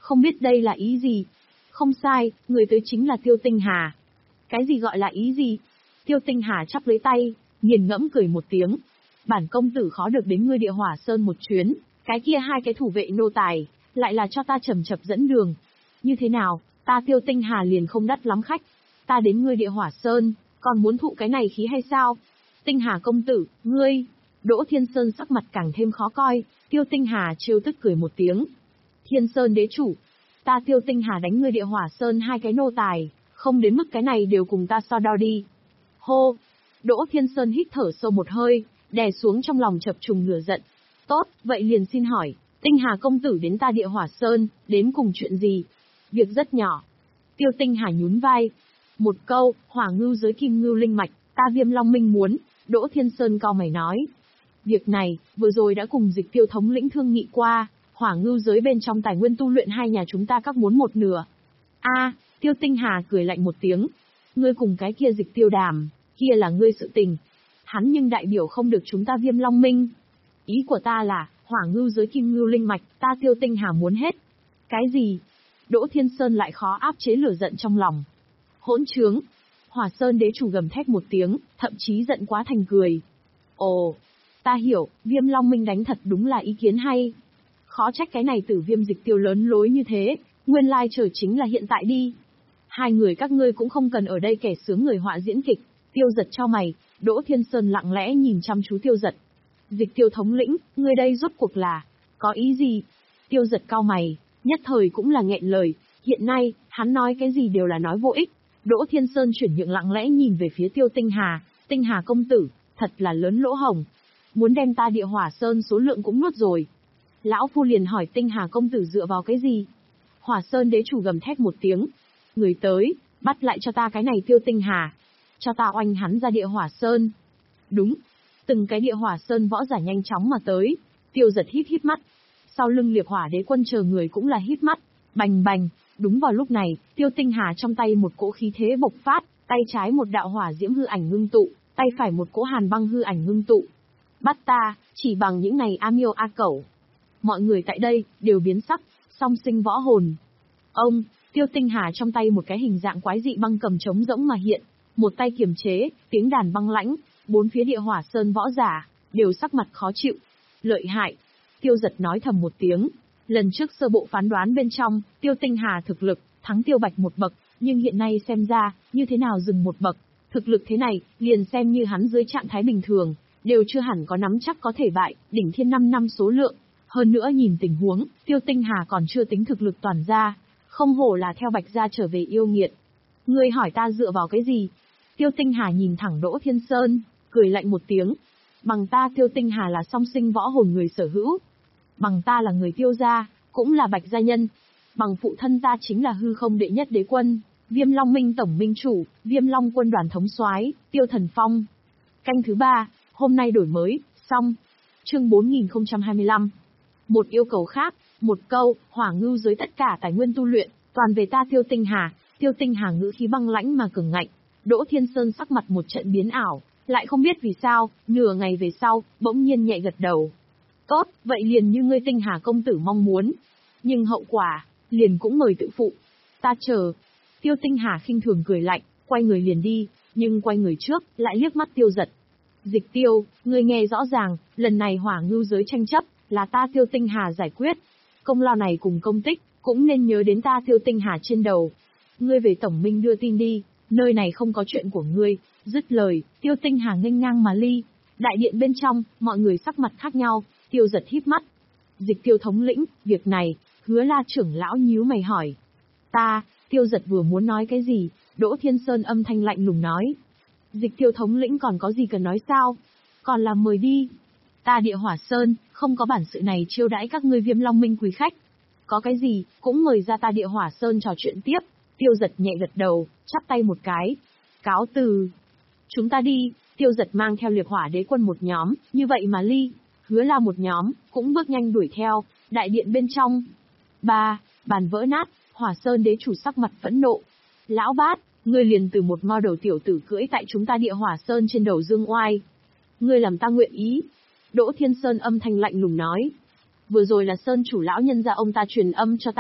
Không biết đây là ý gì? Không sai, người tới chính là Tiêu Tinh Hà. Cái gì gọi là ý gì? Tiêu Tinh Hà chắp lấy tay, nghiền ngẫm cười một tiếng. Bản công tử khó được đến ngươi Địa Hỏa Sơn một chuyến, cái kia hai cái thủ vệ nô tài, lại là cho ta chầm chập dẫn đường. Như thế nào, ta Tiêu Tinh Hà liền không đắt lắm khách. Ta đến ngươi Địa Hỏa Sơn, còn muốn thụ cái này khí hay sao? Tinh Hà công tử, ngươi... Đỗ Thiên Sơn sắc mặt càng thêm khó coi, Tiêu Tinh Hà trêu tức cười một tiếng. Thiên Sơn đế chủ, ta Tiêu Tinh Hà đánh ngươi Địa Hỏa Sơn hai cái nô tài, không đến mức cái này đều cùng ta so đo đi. Hô! Đỗ Thiên Sơn hít thở sâu một hơi, đè xuống trong lòng chập trùng lửa giận. Tốt, vậy liền xin hỏi, Tinh Hà công tử đến ta Địa Hỏa Sơn, đến cùng chuyện gì? Việc rất nhỏ. Tiêu Tinh Hà nhún vai. Một câu, hỏa ngưu giới kim ngưu linh mạch, ta Viêm Long Minh muốn. Đỗ Thiên Sơn cau mày nói. Việc này, vừa rồi đã cùng Dịch Tiêu thống lĩnh thương nghị qua, hỏa ngưu giới bên trong tài nguyên tu luyện hai nhà chúng ta các muốn một nửa. A, Tiêu Tinh Hà cười lạnh một tiếng. Ngươi cùng cái kia Dịch Tiêu đàm, kia là ngươi sự tình. Hắn nhưng đại biểu không được chúng ta Viêm Long Minh. Ý của ta là, hỏa ngưu giới kim ngưu linh mạch, ta Tiêu Tinh Hà muốn hết. Cái gì? Đỗ Thiên Sơn lại khó áp chế lửa giận trong lòng. Hỗn trướng! Hỏa Sơn đế chủ gầm thét một tiếng, thậm chí giận quá thành cười. Ồ, ta hiểu, Viêm Long Minh đánh thật đúng là ý kiến hay. Khó trách cái này Tử Viêm Dịch Tiêu lớn lối như thế, nguyên lai trời chính là hiện tại đi. Hai người các ngươi cũng không cần ở đây kẻ sướng người họa diễn kịch. Tiêu Giật chau mày, Đỗ Thiên Sơn lặng lẽ nhìn chăm chú Tiêu Giật. Dịch Tiêu thống lĩnh, ngươi đây rốt cuộc là, có ý gì? Tiêu Giật cau mày, nhất thời cũng là nghẹn lời, hiện nay, hắn nói cái gì đều là nói vô ích. Đỗ Thiên Sơn chuyển nhượng lặng lẽ nhìn về phía Tiêu Tinh Hà, Tinh Hà công tử, thật là lớn lỗ hổng. Muốn đem ta Địa Hỏa Sơn số lượng cũng nuốt rồi. Lão phu liền hỏi Tinh Hà công tử dựa vào cái gì? Hỏa Sơn đế chủ gầm thét một tiếng. Người tới, bắt lại cho ta cái này Tiêu Tinh Hà. Cho ta oanh hắn ra Địa Hỏa Sơn. Đúng. Từng cái Địa Hỏa Sơn võ giả nhanh chóng mà tới. Tiêu Giật hít hít mắt. Sau lưng Liệt Hỏa đế quân chờ người cũng là hít mắt. Bành bành. Đúng vào lúc này, Tiêu Tinh Hà trong tay một cỗ khí thế bộc phát, tay trái một đạo hỏa diễm hư ảnh ngưng tụ, tay phải một cỗ hàn băng hư ảnh ngưng tụ. Bắt ta, chỉ bằng những này a miêu a cẩu. Mọi người tại đây, đều biến sắc, song sinh võ hồn. Ông, Tiêu Tinh Hà trong tay một cái hình dạng quái dị băng cầm trống rỗng mà hiện, một tay kiềm chế, tiếng đàn băng lãnh, bốn phía Địa Hỏa Sơn võ giả, đều sắc mặt khó chịu. Lợi hại. Tiêu Giật nói thầm một tiếng. Lần trước sơ bộ phán đoán bên trong, Tiêu Tinh Hà thực lực, thắng Tiêu Bạch một bậc, nhưng hiện nay xem ra, như thế nào dừng một bậc. Thực lực thế này, liền xem như hắn dưới trạng thái bình thường, đều chưa hẳn có nắm chắc có thể bại, đỉnh thiên năm năm số lượng. Hơn nữa nhìn tình huống, Tiêu Tinh Hà còn chưa tính thực lực toàn ra, không hổ là theo Bạch gia trở về yêu nghiệt. Ngươi hỏi ta dựa vào cái gì? Tiêu Tinh Hà nhìn thẳng Đỗ Thiên Sơn, cười lạnh một tiếng. Bằng ta Tiêu Tinh Hà là song sinh võ hồn người sở hữu. Bằng ta là người Tiêu gia, cũng là Bạch gia nhân. Bằng phụ thân ta chính là hư không đệ nhất đế quân, Viêm Long Minh tổng minh chủ, Viêm Long quân đoàn thống soái, Tiêu Thần Phong. Canh thứ ba, hôm nay đổi mới, xong. Chương bốn nghìn không trăm hai mươi lăm. Một yêu cầu khác, một câu, hỏa ngưu giới tất cả tài nguyên tu luyện, toàn về ta Tiêu Tinh Hà. Tiêu Tinh Hà ngữ khí băng lãnh mà cường ngạnh. Đỗ Thiên Sơn sắc mặt một trận biến ảo, lại không biết vì sao, nửa ngày về sau, bỗng nhiên nhẹ gật đầu. Tốt, vậy liền như ngươi Tinh Hà công tử mong muốn. Nhưng hậu quả, liền cũng mời tự phụ. Ta chờ. Tiêu Tinh Hà khinh thường cười lạnh, quay người liền đi, nhưng quay người trước, lại liếc mắt Tiêu Giật. Dịch Tiêu, ngươi nghe rõ ràng, lần này hỏa ngưu giới tranh chấp, là ta Tiêu Tinh Hà giải quyết. Công lao này cùng công tích, cũng nên nhớ đến ta Tiêu Tinh Hà trên đầu. Ngươi về Tổng Minh đưa tin đi, nơi này không có chuyện của ngươi. Dứt lời, Tiêu Tinh Hà nghênh ngang mà ly. Đại điện bên trong, mọi người sắc mặt khác nhau, Tiêu Giật híp mắt. Dịch Tiêu thống lĩnh, việc này, Hứa La trưởng lão nhíu mày hỏi. Ta, Tiêu Giật vừa muốn nói cái gì, Đỗ Thiên Sơn âm thanh lạnh lùng nói. Dịch Tiêu thống lĩnh còn có gì cần nói sao? Còn là mời đi. Ta Địa Hỏa Sơn, không có bản sự này chiêu đãi các ngươi Viêm Long Minh quý khách. Có cái gì, cũng mời ra ta Địa Hỏa Sơn trò chuyện tiếp. Tiêu Giật nhẹ gật đầu, chắp tay một cái. Cáo từ. Chúng ta đi. Tiêu Giật mang theo Liệt Hỏa đế quân một nhóm, như vậy mà ly. Hứa La một nhóm, cũng bước nhanh đuổi theo, đại điện bên trong. Ba, bàn vỡ nát, Hỏa Sơn đế chủ sắc mặt phẫn nộ. Lão bát, ngươi liền từ một mo đầu tiểu tử cưỡi tại chúng ta Địa Hỏa Sơn trên đầu dương oai. Ngươi làm ta nguyện ý. Đỗ Thiên Sơn âm thanh lạnh lùng nói. Vừa rồi là Sơn chủ lão nhân gia ông ta truyền âm cho ta,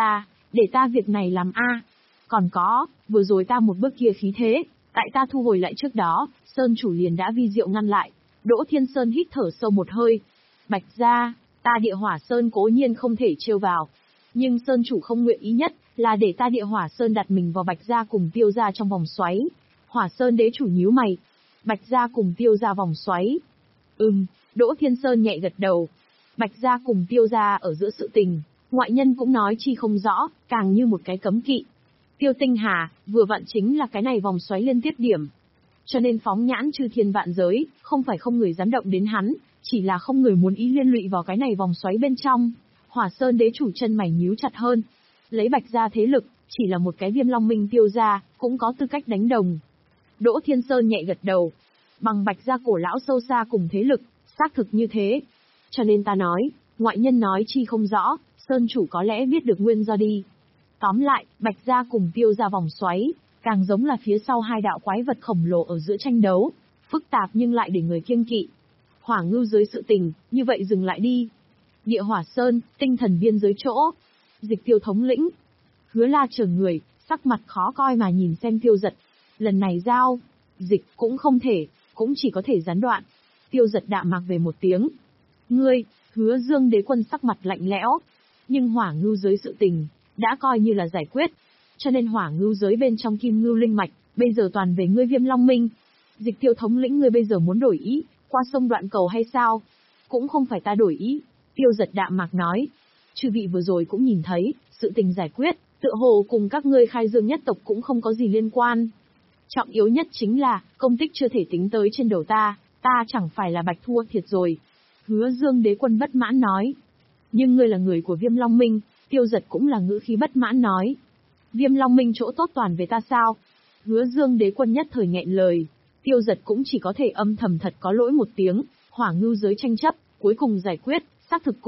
Để ta việc này làm a. Còn có, vừa rồi ta một bước kia khí thế, tại ta thu hồi lại trước đó, Sơn chủ liền đã vi diệu ngăn lại. Đỗ Thiên Sơn hít thở sâu một hơi. Bạch gia, ta Địa Hỏa Sơn cố nhiên không thể trêu vào. Nhưng Sơn chủ không nguyện ý nhất, là để ta Địa Hỏa Sơn đặt mình vào Bạch gia cùng Tiêu gia trong vòng xoáy. Hỏa Sơn đế chủ nhíu mày. Bạch gia cùng Tiêu gia vòng xoáy. Ừm, Đỗ Thiên Sơn nhẹ gật đầu. Bạch gia cùng Tiêu gia ở giữa sự tình, ngoại nhân cũng nói chi không rõ, càng như một cái cấm kỵ. Tiêu Tinh Hà, vừa vặn chính là cái này vòng xoáy liên tiếp điểm. Cho nên phóng nhãn chư thiên vạn giới, không phải không người dám động đến hắn, chỉ là không người muốn ý liên lụy vào cái này vòng xoáy bên trong. Hỏa Sơn đế chủ chân mày nhíu chặt hơn. Lấy Bạch gia thế lực, chỉ là một cái Viêm Long Minh Tiêu gia, cũng có tư cách đánh đồng. Đỗ Thiên Sơn nhẹ gật đầu. Bằng Bạch gia cổ lão sâu xa cùng thế lực, xác thực như thế. Cho nên ta nói, ngoại nhân nói chi không rõ, Sơn chủ có lẽ biết được nguyên do đi. Tóm lại, Bạch gia cùng Tiêu gia vòng xoáy, càng giống là phía sau hai đạo quái vật khổng lồ ở giữa tranh đấu, phức tạp nhưng lại để người kiêng kỵ. Hỏa ngưu giới sự tình, như vậy dừng lại đi. Địa Hỏa Sơn, tinh thần biên giới chỗ. Dịch Tiêu thống lĩnh. Hứa La chờ người, sắc mặt khó coi mà nhìn xem Tiêu Giật. Lần này giao, dịch cũng không thể, cũng chỉ có thể gián đoạn. Tiêu Giật đạm mạc về một tiếng. Ngươi, Hứa Dương đế quân sắc mặt lạnh lẽo. Nhưng hỏa ngưu giới sự tình, đã coi như là giải quyết. Cho nên hỏa ngưu giới bên trong kim ngưu linh mạch, bây giờ toàn về ngươi Viêm Long Minh. Dịch Tiêu thống lĩnh ngươi bây giờ muốn đổi ý, qua sông đoạn cầu hay sao? Cũng không phải ta đổi ý. Tiêu Giật đạm mạc nói. Chư vị vừa rồi cũng nhìn thấy, sự tình giải quyết, tựa hồ cùng các ngươi Khai Dương nhất tộc cũng không có gì liên quan. Trọng yếu nhất chính là, công tích chưa thể tính tới trên đầu ta, ta chẳng phải là bạch thua thiệt rồi. Hứa Dương đế quân bất mãn nói. Nhưng ngươi là người của Viêm Long Minh, Tiêu Giật cũng là ngữ khí bất mãn nói. Viêm Long Minh chỗ tốt toàn về ta sao? Hứa Dương đế quân nhất thời nghẹn lời. Tiêu Giật cũng chỉ có thể âm thầm thật có lỗi một tiếng, hỏa ngưu giới tranh chấp, cuối cùng giải quyết, xác thực